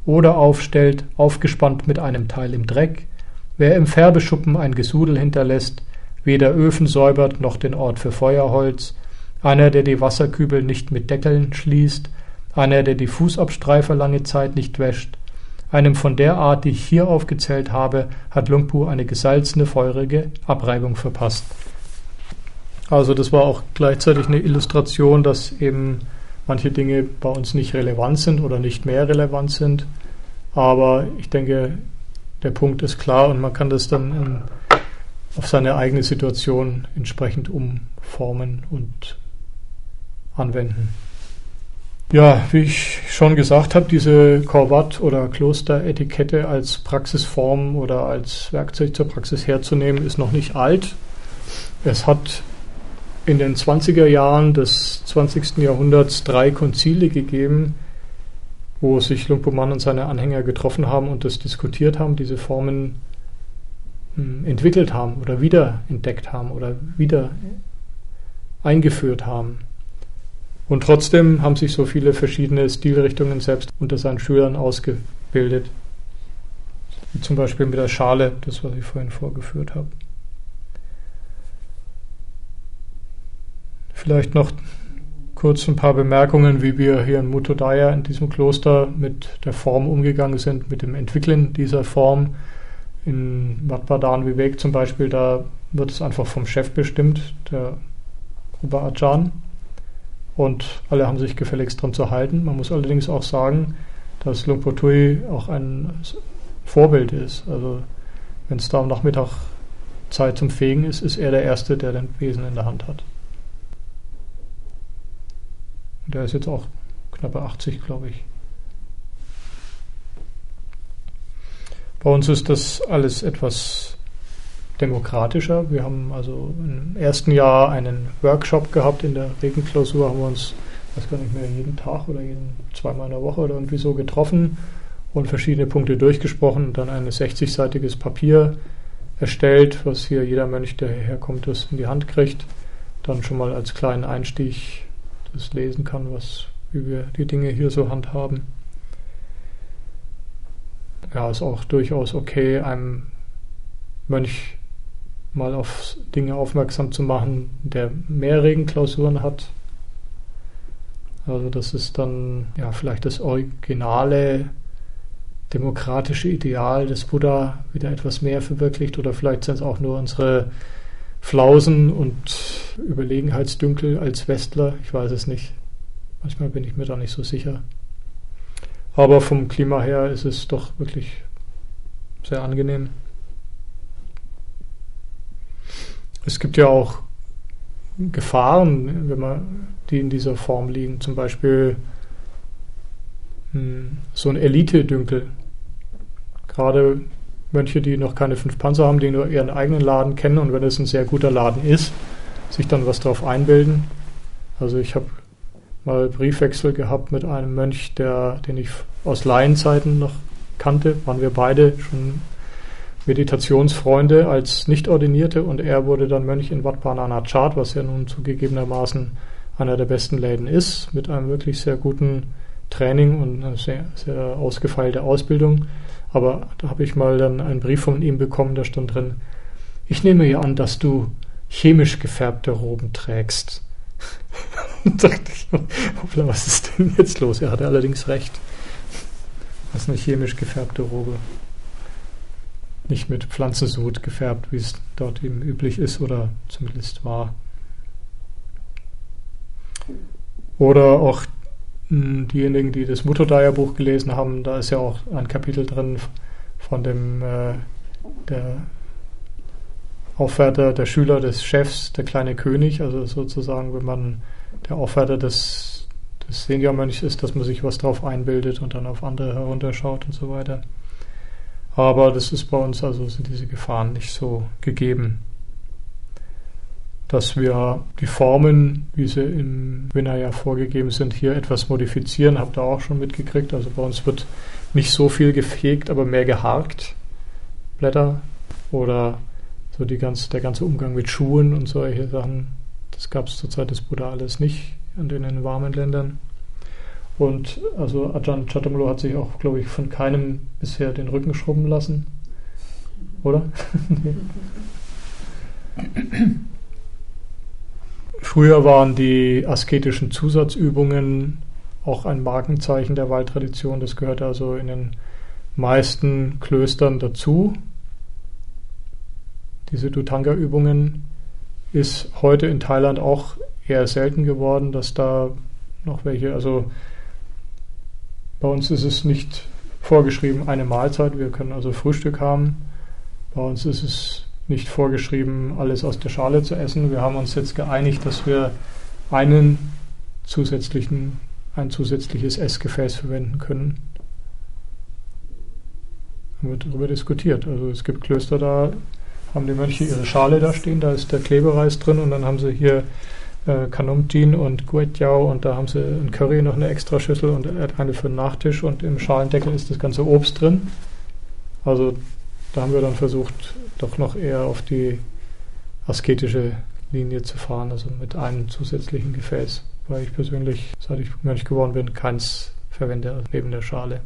oder aufstellt, aufgespannt mit einem Teil im Dreck, wer im Färbeschuppen ein Gesudel hinterlässt, weder Öfen säubert noch den Ort für Feuerholz, einer, der die Wasserkübel nicht mit Deckeln schließt, einer, der die Fußabstreifer lange Zeit nicht wäscht, einem von der Art, die ich hier aufgezählt habe, hat Lungpu eine gesalzene, feurige Abreibung verpasst. Also das war auch gleichzeitig eine Illustration, dass eben manche Dinge bei uns nicht relevant sind oder nicht mehr relevant sind. Aber ich denke, der Punkt ist klar und man kann das dann in, auf seine eigene Situation entsprechend umformen und anwenden. Ja, wie ich schon gesagt habe, diese Korvat- oder Klosteretikette als Praxisform oder als Werkzeug zur Praxis herzunehmen, ist noch nicht alt. Es hat in den zwanziger Jahren des zwanzigsten Jahrhunderts drei Konzile gegeben, wo sich Lungpo Mann und seine Anhänger getroffen haben und das diskutiert haben, diese Formen mh, entwickelt haben oder wiederentdeckt haben oder wieder eingeführt haben. Und trotzdem haben sich so viele verschiedene Stilrichtungen selbst unter seinen Schülern ausgebildet. Wie zum Beispiel mit der Schale, das was ich vorhin vorgeführt habe. Vielleicht noch kurz ein paar Bemerkungen, wie wir hier in Muttodaya in diesem Kloster mit der Form umgegangen sind, mit dem Entwickeln dieser Form. In Wat Padang Vivek zum Beispiel, da wird es einfach vom Chef bestimmt, der Ober-Ajahn. Und alle haben sich gefälligst dran zu halten. Man muss allerdings auch sagen, dass Lungpo Tui auch ein Vorbild ist. Also wenn es da am Nachmittag Zeit zum Fegen ist, ist er der Erste, der den Besen in der Hand hat. Und der ist jetzt auch knappe achtzig, glaube ich. Bei uns ist das alles etwas demokratischer. Wir haben also im ersten Jahr einen Workshop gehabt. In der Regenklausur haben wir uns, ich weiß gar nicht mehr, jeden Tag oder jeden zweimal in der Woche oder irgendwie so getroffen und verschiedene Punkte durchgesprochen und dann ein sechzigseitiges Papier erstellt, was hier jeder Mönch, der hierher kommt, das in die Hand kriegt. Dann schon mal als kleinen Einstieg das lesen kann, was, wie wir die Dinge hier so handhaben. Ja, ist auch durchaus okay, einem Mönch mal auf Dinge aufmerksam zu machen, der mehr Regenklausuren hat. Also das ist dann ja vielleicht das originale demokratische Ideal des Buddha wieder etwas mehr verwirklicht oder vielleicht sind es auch nur unsere Flausen und Überlegenheitsdünkel als Westler, ich weiß es nicht. Manchmal bin ich mir da nicht so sicher. Aber vom Klima her ist es doch wirklich sehr angenehm. Es gibt ja auch Gefahren, wenn man die in dieser Form liegen. Zum Beispiel mh, so ein Elite-Dünkel. Gerade Mönche, die noch keine fünf Panzer haben, die nur ihren eigenen Laden kennen und wenn es ein sehr guter Laden ist, sich dann was drauf einbilden. Also ich habe mal Briefwechsel gehabt mit einem Mönch, der, den ich aus Laienzeiten noch kannte. Waren wir beide schon Meditationsfreunde als Nicht-Ordinierte und er wurde dann Mönch in Wat Pah Nanachat, was ja nun zugegebenermaßen einer der besten Läden ist, mit einem wirklich sehr guten Training und einer sehr, sehr ausgefeilte Ausbildung. Aber da habe ich mal dann einen Brief von ihm bekommen, da stand drin, ich nehme ja an, dass du chemisch gefärbte Roben trägst. Und dachte ich, hoppla, was ist denn jetzt los? Er hatte allerdings recht. Das ist eine chemisch gefärbte Robe. Nicht mit Pflanzensud gefärbt, wie es dort eben üblich ist oder zumindest war. Oder auch mh, diejenigen, die das Muttodaya-Buch gelesen haben, da ist ja auch ein Kapitel drin von dem äh, der Aufwärter, der Schüler des Chefs, der kleine König, also sozusagen, wenn man der Aufwärter des, des Seniormönchs ist, dass man sich was drauf einbildet und dann auf andere herunterschaut und so weiter. Aber das ist bei uns, also sind diese Gefahren nicht so gegeben. Dass wir die Formen, wie sie im Vinaya vorgegeben sind, hier etwas modifizieren, habt ihr auch schon mitgekriegt. Also bei uns wird nicht so viel gefegt, aber mehr geharkt. Blätter oder so die ganze, der ganze Umgang mit Schuhen und solche Sachen. Das gab es zur Zeit des Buddha alles nicht in den warmen Ländern. Und also Ajahn Chattamalo hat sich auch, glaube ich, von keinem bisher den Rücken schrubben lassen. Oder? Früher waren die asketischen Zusatzübungen auch ein Markenzeichen der Waldtradition. Das gehört also in den meisten Klöstern dazu. Diese Dhutanga-Übungen ist heute in Thailand auch eher selten geworden, dass da noch welche, also bei uns ist es nicht vorgeschrieben eine Mahlzeit, wir können also Frühstück haben. Bei uns ist es nicht vorgeschrieben, alles aus der Schale zu essen. Wir haben uns jetzt geeinigt, dass wir einen zusätzlichen, ein zusätzliches Essgefäß verwenden können. Da wird darüber diskutiert. Also es gibt Klöster, da haben die Mönche ihre Schale da stehen, da ist der Klebereis drin und dann haben sie hier äh, Kanumtin und Guetiao und da haben sie ein Curry, noch eine extra Schüssel und eine für den Nachtisch und im Schalendeckel ist das ganze Obst drin. Also da haben wir dann versucht, doch noch eher auf die asketische Linie zu fahren, also mit einem zusätzlichen Gefäß, weil ich persönlich, seit ich Mönch geworden bin, keins verwende neben der Schale.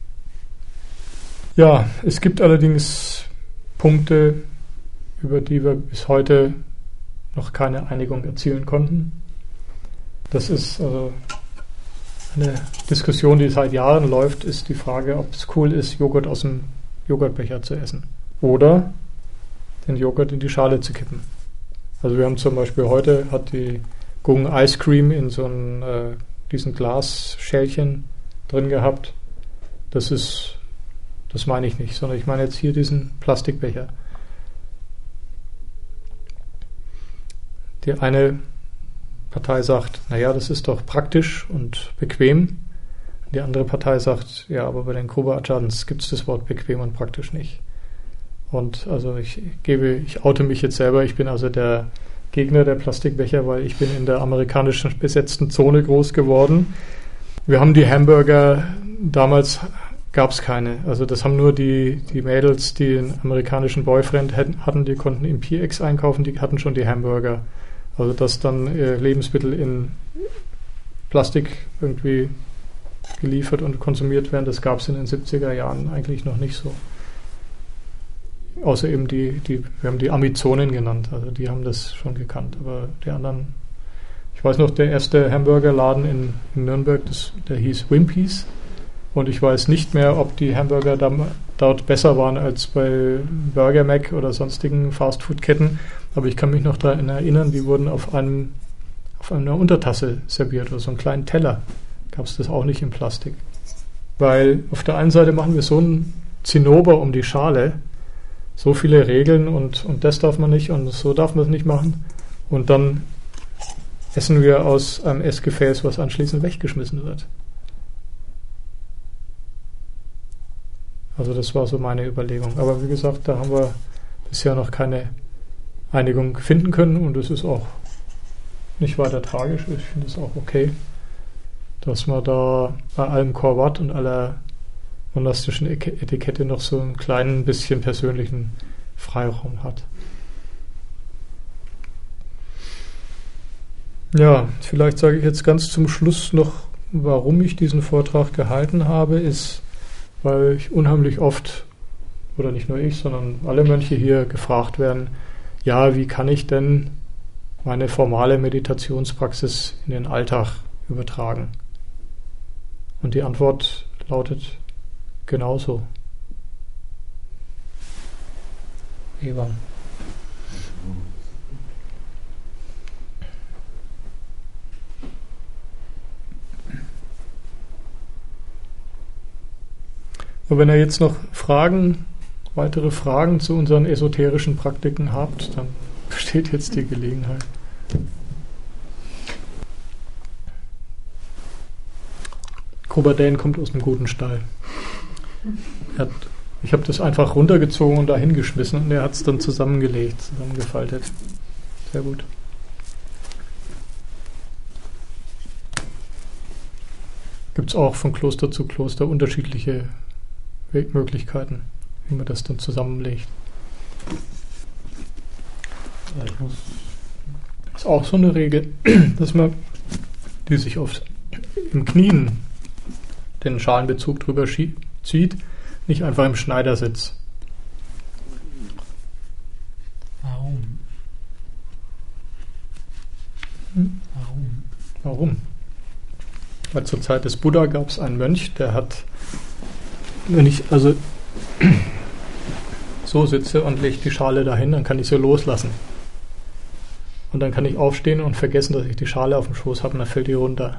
Ja, es gibt allerdings Punkte, über die wir bis heute noch keine Einigung erzielen konnten. Das ist also eine Diskussion, die seit Jahren läuft, ist die Frage, ob es cool ist, Joghurt aus dem Joghurtbecher zu essen oder den Joghurt in die Schale zu kippen. Also wir haben zum Beispiel heute, hat die Gung Ice Cream in so einem, äh, diesen Glasschälchen drin gehabt. Das ist, das meine ich nicht, sondern ich meine jetzt hier diesen Plastikbecher. Die eine Partei sagt, naja, das ist doch praktisch und bequem. Die andere Partei sagt, ja, aber bei den Kruba Acharyas gibt es das Wort bequem und praktisch nicht. Und also ich gebe, ich oute mich jetzt selber, ich bin also der Gegner der Plastikbecher, weil ich bin in der amerikanischen besetzten Zone groß geworden. Wir haben die Hamburger, damals gab es keine. Also das haben nur die, die Mädels, die einen amerikanischen Boyfriend hatten, die konnten im P X einkaufen, die hatten schon die Hamburger. Also dass dann äh, Lebensmittel in Plastik irgendwie geliefert und konsumiert werden, das gab es in den siebziger Jahren eigentlich noch nicht so. Außer eben die, die, wir haben die Amazonen genannt, also die haben das schon gekannt, aber die anderen, ich weiß noch, der erste Hamburgerladen in, in Nürnberg, das, der hieß Wimpy's und ich weiß nicht mehr, ob die Hamburger da, dort besser waren als bei Burger Mac oder sonstigen Fastfood-Ketten, aber ich kann mich noch daran erinnern, die wurden auf einem auf einer Untertasse serviert oder so einen kleinen Teller. Gab es das auch nicht in Plastik. Weil auf der einen Seite machen wir so einen Zinnober um die Schale, so viele Regeln und, und das darf man nicht und so darf man es nicht machen. Und dann essen wir aus einem Essgefäß, was anschließend weggeschmissen wird. Also das war so meine Überlegung. Aber wie gesagt, da haben wir bisher noch keine Einigung finden können und es ist auch nicht weiter tragisch. Ich finde es auch okay, dass man da bei allem Korvat und aller monastischen Etikette noch so einen kleinen bisschen persönlichen Freiraum hat. Ja, vielleicht sage ich jetzt ganz zum Schluss noch, warum ich diesen Vortrag gehalten habe, ist, weil ich unheimlich oft, oder nicht nur ich, sondern alle Mönche hier gefragt werden, ja, wie kann ich denn meine formale Meditationspraxis in den Alltag übertragen? Und die Antwort lautet genauso. Ewan. Und wenn ihr jetzt noch Fragen, weitere Fragen zu unseren esoterischen Praktiken habt, dann besteht jetzt die Gelegenheit. Kobadän kommt aus einem guten Stall. Er hat, ich habe das einfach runtergezogen und dahin geschmissen und er hat es dann zusammengelegt, zusammengefaltet. Sehr gut. Gibt es auch von Kloster zu Kloster unterschiedliche Möglichkeiten, wie man das dann zusammenlegt. Das ist auch so eine Regel, dass man die sich oft im Knien den Schalenbezug drüber schie- zieht, nicht einfach im Schneidersitz.
Warum?
Hm?
Warum?
Warum? Weil zur Zeit des Buddha gab es einen Mönch, der hat, wenn ich also so sitze und lege die Schale dahin, dann kann ich sie loslassen. Und dann kann ich aufstehen und vergessen, dass ich die Schale auf dem Schoß habe und dann fällt die runter.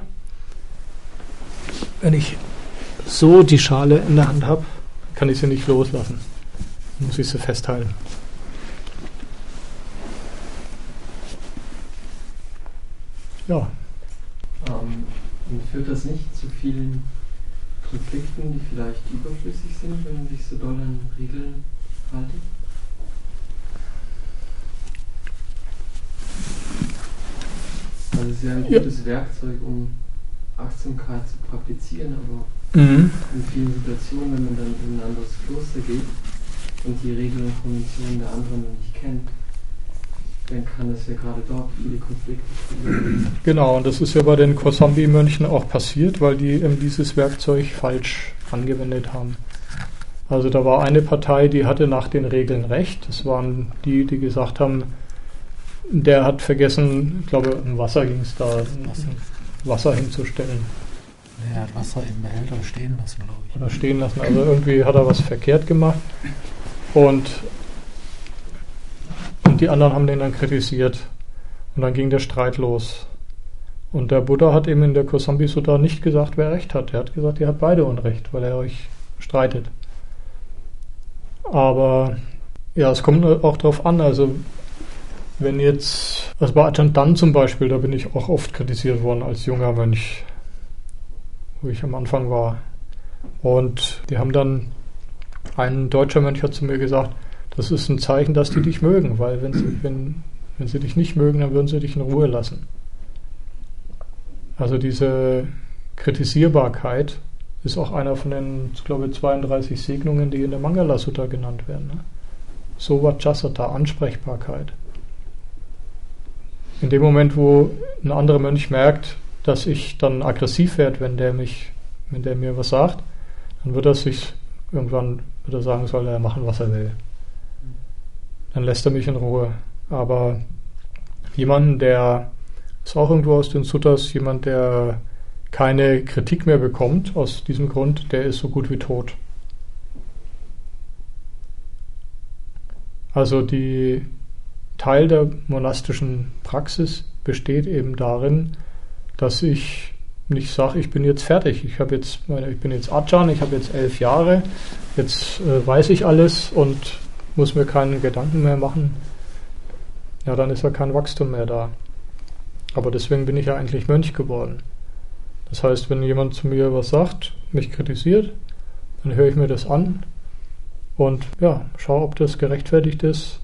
Wenn ich so die Schale in der Hand habe, kann ich sie nicht loslassen. Dann muss ich sie festhalten. Ja.
Ähm, und führt das nicht zu vielen Konflikten, die vielleicht überflüssig sind, wenn man sich so doll an Regeln haltet? Also es ist ja ein
Ja.
gutes Werkzeug, um Achtsamkeit zu praktizieren, aber
Mhm.
in vielen Situationen, wenn man dann in ein anderes Kloster geht und die Regeln und Konventionen der anderen noch nicht kennt, dann kann es ja gerade dort viele Konflikte führen.
Genau, und das ist ja bei den Kosambi-Mönchen auch passiert, weil die eben dieses Werkzeug falsch angewendet haben. Also da war eine Partei, die hatte nach den Regeln recht. Das waren die, die gesagt haben, der hat vergessen, ich glaube, im Wasser ging es da,
Wasser.
Wasser hinzustellen
Er hat Wasser im Behälter stehen lassen, glaube ich.
oder stehen lassen. Also irgendwie hat er was verkehrt gemacht. Und, und die anderen haben den dann kritisiert. Und dann ging der Streit los. Und der Buddha hat eben in der Kosambi Sutta nicht gesagt, wer recht hat. Er hat gesagt, ihr habt beide Unrecht, weil er euch streitet. Aber ja, es kommt auch darauf an, also wenn jetzt, also bei Ajahn Dann zum Beispiel, da bin ich auch oft kritisiert worden als junger Mönch, wo ich am Anfang war. Und die haben dann, ein deutscher Mönch hat zu mir gesagt, das ist ein Zeichen, dass die dich mögen, weil wenn sie, wenn, wenn sie dich nicht mögen, dann würden sie dich in Ruhe lassen. Also diese Kritisierbarkeit ist auch einer von den, ich glaube, zweiunddreißig Segnungen, die in der Mangala Sutta genannt werden. Ne? Sovachasata, Ansprechbarkeit. In dem Moment, wo ein anderer Mönch merkt, dass ich dann aggressiv werde, wenn der mich, wenn der mir was sagt, dann wird er sich irgendwann, wird er sagen, soll er machen, was er will. Dann lässt er mich in Ruhe. Aber jemanden, der ist auch irgendwo aus den Suttas, jemand, der keine Kritik mehr bekommt aus diesem Grund, der ist so gut wie tot. Also die Teil der monastischen Praxis besteht eben darin, dass ich nicht sage, ich bin jetzt fertig, ich habe jetzt, ich bin jetzt Ajahn, ich habe jetzt elf Jahre, jetzt äh, weiß ich alles und muss mir keinen Gedanken mehr machen. Ja, dann ist ja kein Wachstum mehr da. Aber deswegen bin ich ja eigentlich Mönch geworden. Das heißt, wenn jemand zu mir was sagt, mich kritisiert, dann höre ich mir das an und ja, schaue, ob das gerechtfertigt ist.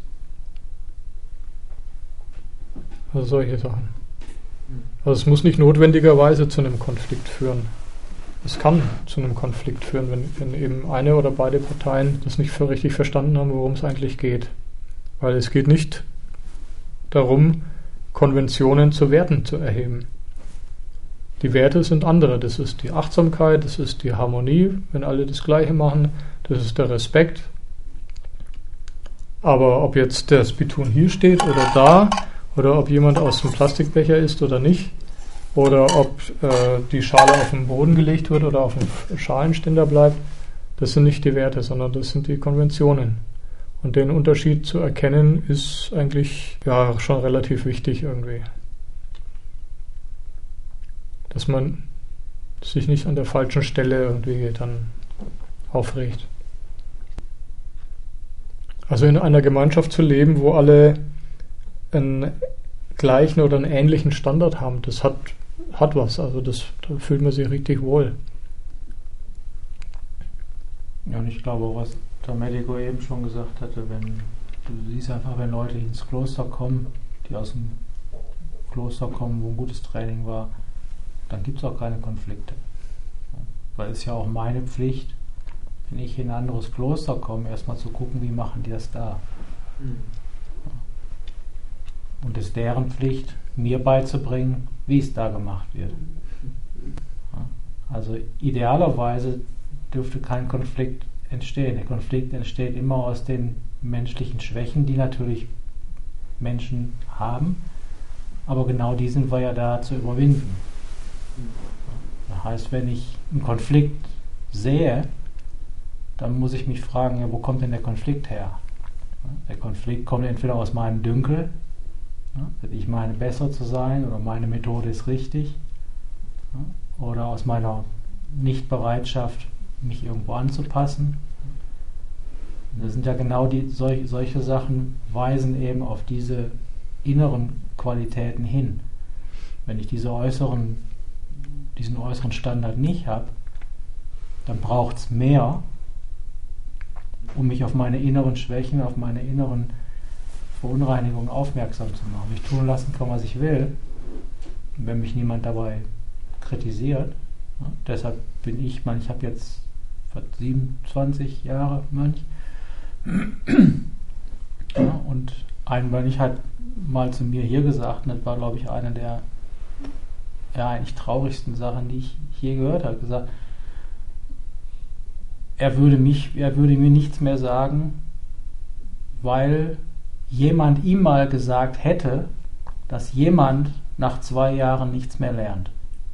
Also solche Sachen. Also es muss nicht notwendigerweise zu einem Konflikt führen. Es kann zu einem Konflikt führen, wenn, wenn eben eine oder beide Parteien das nicht für richtig verstanden haben, worum es eigentlich geht. Weil es geht nicht darum, Konventionen zu Werten zu erheben. Die Werte sind andere. Das ist die Achtsamkeit, das ist die Harmonie, wenn alle das Gleiche machen, das ist der Respekt. Aber ob jetzt der Spittoon hier steht oder da, oder ob jemand aus dem Plastikbecher isst oder nicht, oder ob äh, die Schale auf den Boden gelegt wird oder auf dem Schalenständer bleibt, das sind nicht die Werte, sondern das sind die Konventionen. Und den Unterschied zu erkennen, ist eigentlich ja schon relativ wichtig irgendwie. Dass man sich nicht an der falschen Stelle irgendwie dann aufregt. Also in einer Gemeinschaft zu leben, wo alle einen gleichen oder einen ähnlichen Standard haben, das hat, hat was. Also das, da fühlt man sich richtig wohl.
Ja, und ich glaube auch, was der Medico eben schon gesagt hatte, wenn du siehst einfach, wenn Leute ins Kloster kommen, die aus dem Kloster kommen, wo ein gutes Training war, dann gibt es auch keine Konflikte. Weil es ja auch meine Pflicht, wenn ich in ein anderes Kloster komme, erstmal zu gucken, wie machen die das da.
Mhm.
Und es ist deren Pflicht, mir beizubringen, wie es da gemacht wird. Ja. Also idealerweise dürfte kein Konflikt entstehen. Der Konflikt entsteht immer aus den menschlichen Schwächen, die natürlich Menschen haben, aber genau die sind wir ja da zu überwinden. Das heißt, wenn ich einen Konflikt sehe, dann muss ich mich fragen, ja, wo kommt denn der Konflikt her? Der Konflikt kommt entweder aus meinem Dünkel, ich meine besser zu sein oder meine Methode ist richtig, oder aus meiner Nichtbereitschaft, mich irgendwo anzupassen. Das sind ja genau die, solch, solche Sachen weisen eben auf diese inneren Qualitäten hin. Wenn ich diese äußeren, diesen äußeren Standard nicht habe, dann braucht es mehr, um mich auf meine inneren Schwächen, auf meine inneren Verunreinigungen aufmerksam zu machen. Ich tun lassen kann, was ich will, wenn mich niemand dabei kritisiert. Ja, deshalb bin ich, man, ich habe jetzt siebenundzwanzig Jahre Mönch. Ja, und ein Mönch hat mal zu mir hier gesagt, und das war, glaube ich, eine der ja, eigentlich traurigsten Sachen, die ich je gehört habe, gesagt, er würde mich, er würde mir nichts mehr sagen, weil jemand ihm mal gesagt hätte, dass jemand nach zwei Jahren nichts mehr lernt.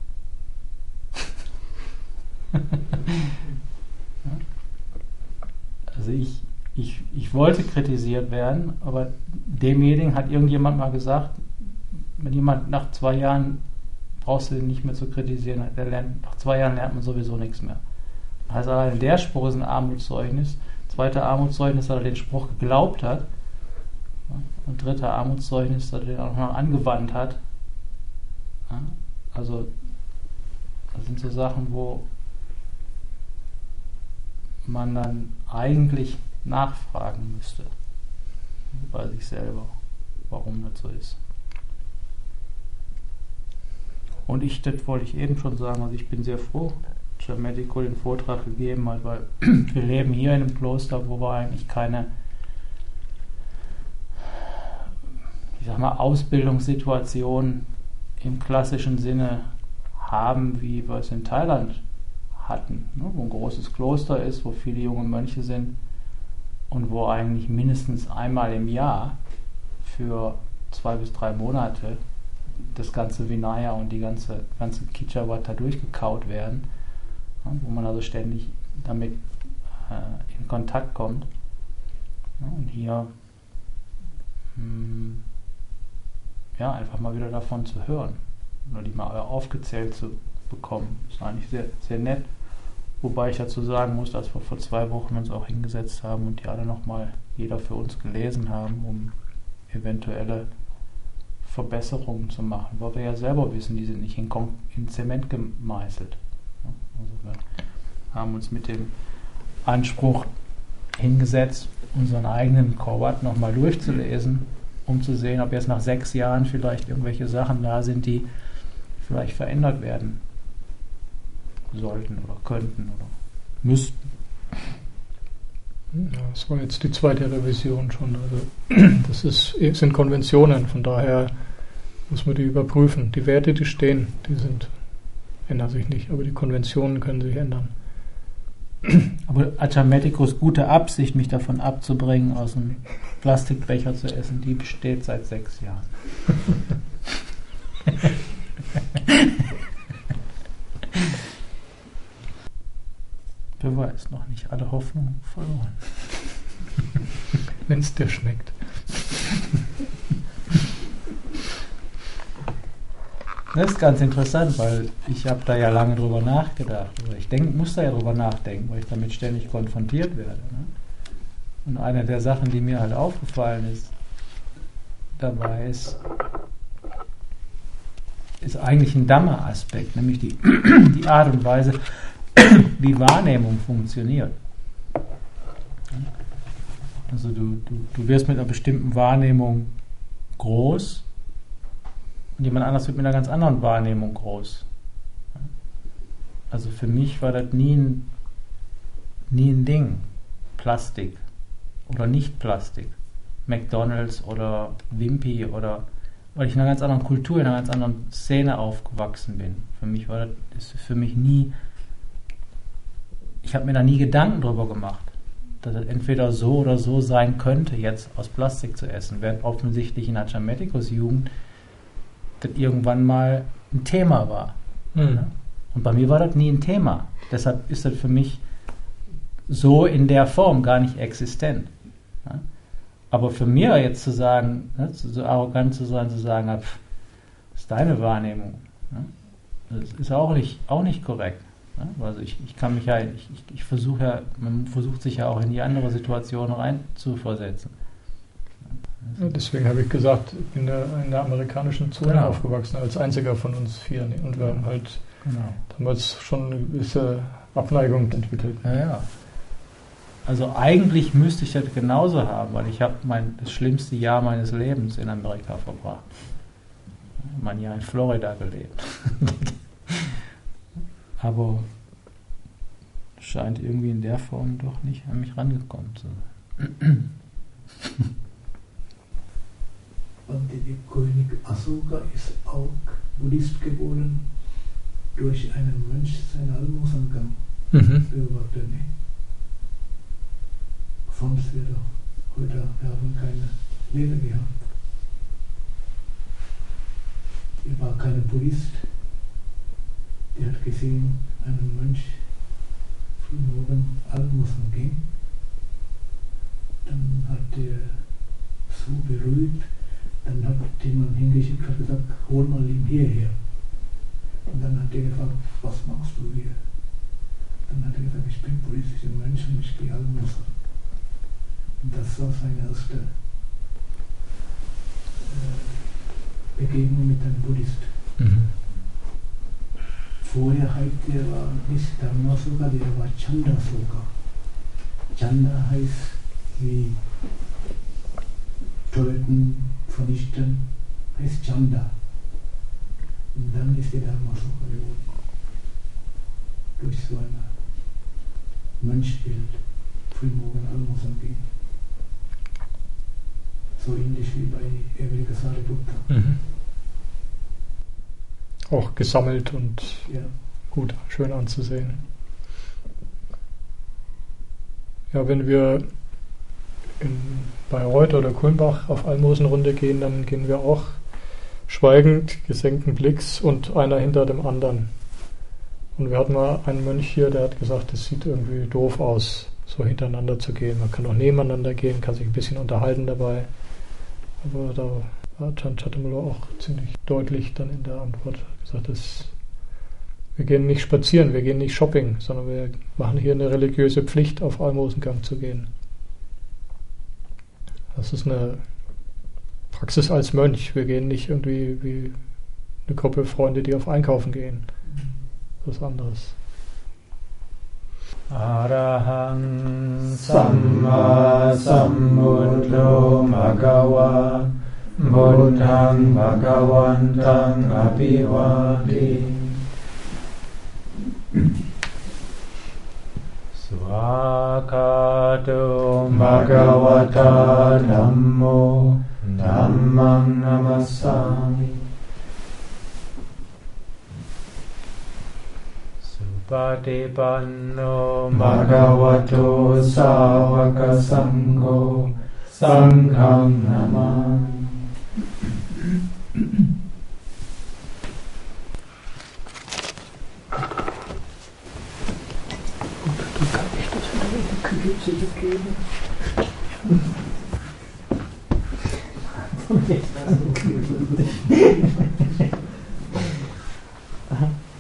Also ich, ich, ich wollte kritisiert werden, aber demjenigen hat irgendjemand mal gesagt, wenn jemand nach zwei Jahren brauchst du ihn nicht mehr zu kritisieren, der lernt, nach zwei Jahren lernt man sowieso nichts mehr. Also allein der Spruch ist ein Armutszeugnis. Zweiter Armutszeugnis, dass er den Spruch geglaubt hat. Und dritter Armutszeugnis, dass er den auch noch angewandt hat. Also das sind so Sachen, wo man dann eigentlich nachfragen müsste bei sich selber, warum das so ist. Und ich, das wollte ich eben schon sagen, also ich bin sehr froh, dass Gian Medico den Vortrag gegeben hat, weil wir leben hier in einem Kloster, wo wir eigentlich keine, ich sag mal, Ausbildungssituation im klassischen Sinne haben, wie wir es in Thailand hatten, ne, wo ein großes Kloster ist, wo viele junge Mönche sind und wo eigentlich mindestens einmal im Jahr für zwei bis drei Monate das ganze Vinaya und die ganze, ganze Kichawata durchgekaut werden, ja, wo man also ständig damit äh, in Kontakt kommt. Ja, und hier mh, ja, einfach mal wieder davon zu hören oder die mal aufgezählt zu bekommen, ist eigentlich sehr, sehr nett. Wobei ich dazu sagen muss, dass wir vor zwei Wochen uns auch hingesetzt haben und die alle nochmal jeder für uns gelesen haben, um eventuelle Verbesserungen zu machen, weil wir ja selber wissen, die sind nicht in, Kon- in Zement gemeißelt. Also wir haben uns mit dem Anspruch hingesetzt, unseren eigenen Korbat nochmal durchzulesen, um zu sehen, ob jetzt nach sechs Jahren vielleicht irgendwelche Sachen da sind, die vielleicht verändert werden sollten oder könnten oder müssten.
Ja, das war jetzt die zweite Revision schon. Also das ist, sind Konventionen, von daher muss man die überprüfen. Die Werte, die stehen, die sind, ändern sich nicht, aber die Konventionen können sich ändern.
Aber Gian Medicos gute Absicht, mich davon abzubringen, aus einem Plastikbecher zu essen, die besteht seit sechs Jahren. Wer weiß, noch nicht alle Hoffnung verloren.
Wenn es dir schmeckt.
Das ist ganz interessant, weil ich habe da ja lange drüber nachgedacht. Also ich denk, muss da ja drüber nachdenken, weil ich damit ständig konfrontiert werde. Ne? Und eine der Sachen, die mir halt aufgefallen ist, dabei ist, ist eigentlich ein Dhamma-Aspekt, nämlich die, die Art und Weise, wie Wahrnehmung funktioniert. Also du, du, du wirst mit einer bestimmten Wahrnehmung groß und jemand anderes wird mit einer ganz anderen Wahrnehmung groß. Also für mich war das nie ein, nie ein Ding. Plastik oder nicht Plastik. McDonald's oder Wimpy oder weil ich in einer ganz anderen Kultur, in einer ganz anderen Szene aufgewachsen bin. Für mich war das ist für mich nie ich habe mir da nie Gedanken drüber gemacht, dass es entweder so oder so sein könnte, jetzt aus Plastik zu essen, während offensichtlich in Hachametikos Jugend das irgendwann mal ein Thema war.
Mhm.
Ja? Und bei mir war das nie ein Thema. Deshalb ist das für mich so in der Form gar nicht existent. Ja? Aber für mich jetzt zu sagen, ne, so arrogant zu sein, zu sagen, pff, das ist deine Wahrnehmung, ja? Das ist auch nicht, auch nicht korrekt. Ja? Also ich, ich kann mich ja, ich, ich, ich versuche ja, man versucht sich ja auch in die andere Situation rein zu versetzen.
Ja, deswegen habe ich gesagt, ich bin in der amerikanischen Zone
genau.
aufgewachsen, als einziger von uns vier. Und wir haben halt
genau.
damals schon eine gewisse Abneigung entwickelt.
Ja, ja. Also eigentlich müsste ich das genauso haben, weil ich habe mein das schlimmste Jahr meines Lebens in Amerika verbracht. Mein Jahr in Florida gelebt. Aber scheint irgendwie in der Form doch nicht an mich rangekommen zu sein.
Und der König Asoka ist auch Buddhist geworden durch einen Mönch seinen Almosengang
Mhm.
beobachtet. Sonst wäre heute, wir haben keine Lehre gehabt. Er war kein Buddhist. Er hat gesehen, einen Mönch frühmorgen Almosen ging. Dann hat er so berührt, dann hat jemand hingeschickt und gesagt, hol mal ihn hierher. Und dann hat er gefragt, was machst du hier? Dann hat er gesagt, ich bin buddhistischer Mönch und ich gehe Almosen. Und das war seine erste äh, Begegnung mit einem Buddhist.
Mhm.
Vorher halt, der war nicht Dharma-Soka, der war Chanda-Soka. Chanda heißt wie töten, vernichten, heißt Chanda. Und dann ist der Dharma-Soka geworden. Durch so ein Mönchbild, frühmorgen Almosen gehen. So ähnlich wie bei Avalokitesvara Buddha.
Mhm. Auch gesammelt und
Ja.
gut, schön anzusehen. Ja, wenn wir in Bayreuth oder Kulmbach auf Almosenrunde gehen, dann gehen wir auch schweigend, gesenkten Blicks und einer hinter dem anderen. Und wir hatten mal einen Mönch hier, der hat gesagt, das sieht irgendwie doof aus, so hintereinander zu gehen. Man kann auch nebeneinander gehen, kann sich ein bisschen unterhalten dabei. Aber da hat Ajahn Chattamula auch ziemlich deutlich dann in der Antwort gesagt, dass wir gehen nicht spazieren, wir gehen nicht shopping, sondern wir machen hier eine religiöse Pflicht, auf Almosengang zu gehen. Das ist eine Praxis als Mönch. Wir gehen nicht irgendwie wie eine Gruppe Freunde, die auf Einkaufen gehen. Das ist was anderes.
Arahang Samma Sambuddho Bhagava Buddhang Bhagavantang Abhivadi Swakato Bhagavata Dhammo Dhammang Namassami Patipanno Bhagavato Sāvaka Sangho Sangham Namami.
Du kannst ich das wieder in die Küche zurückgeben. Und jetzt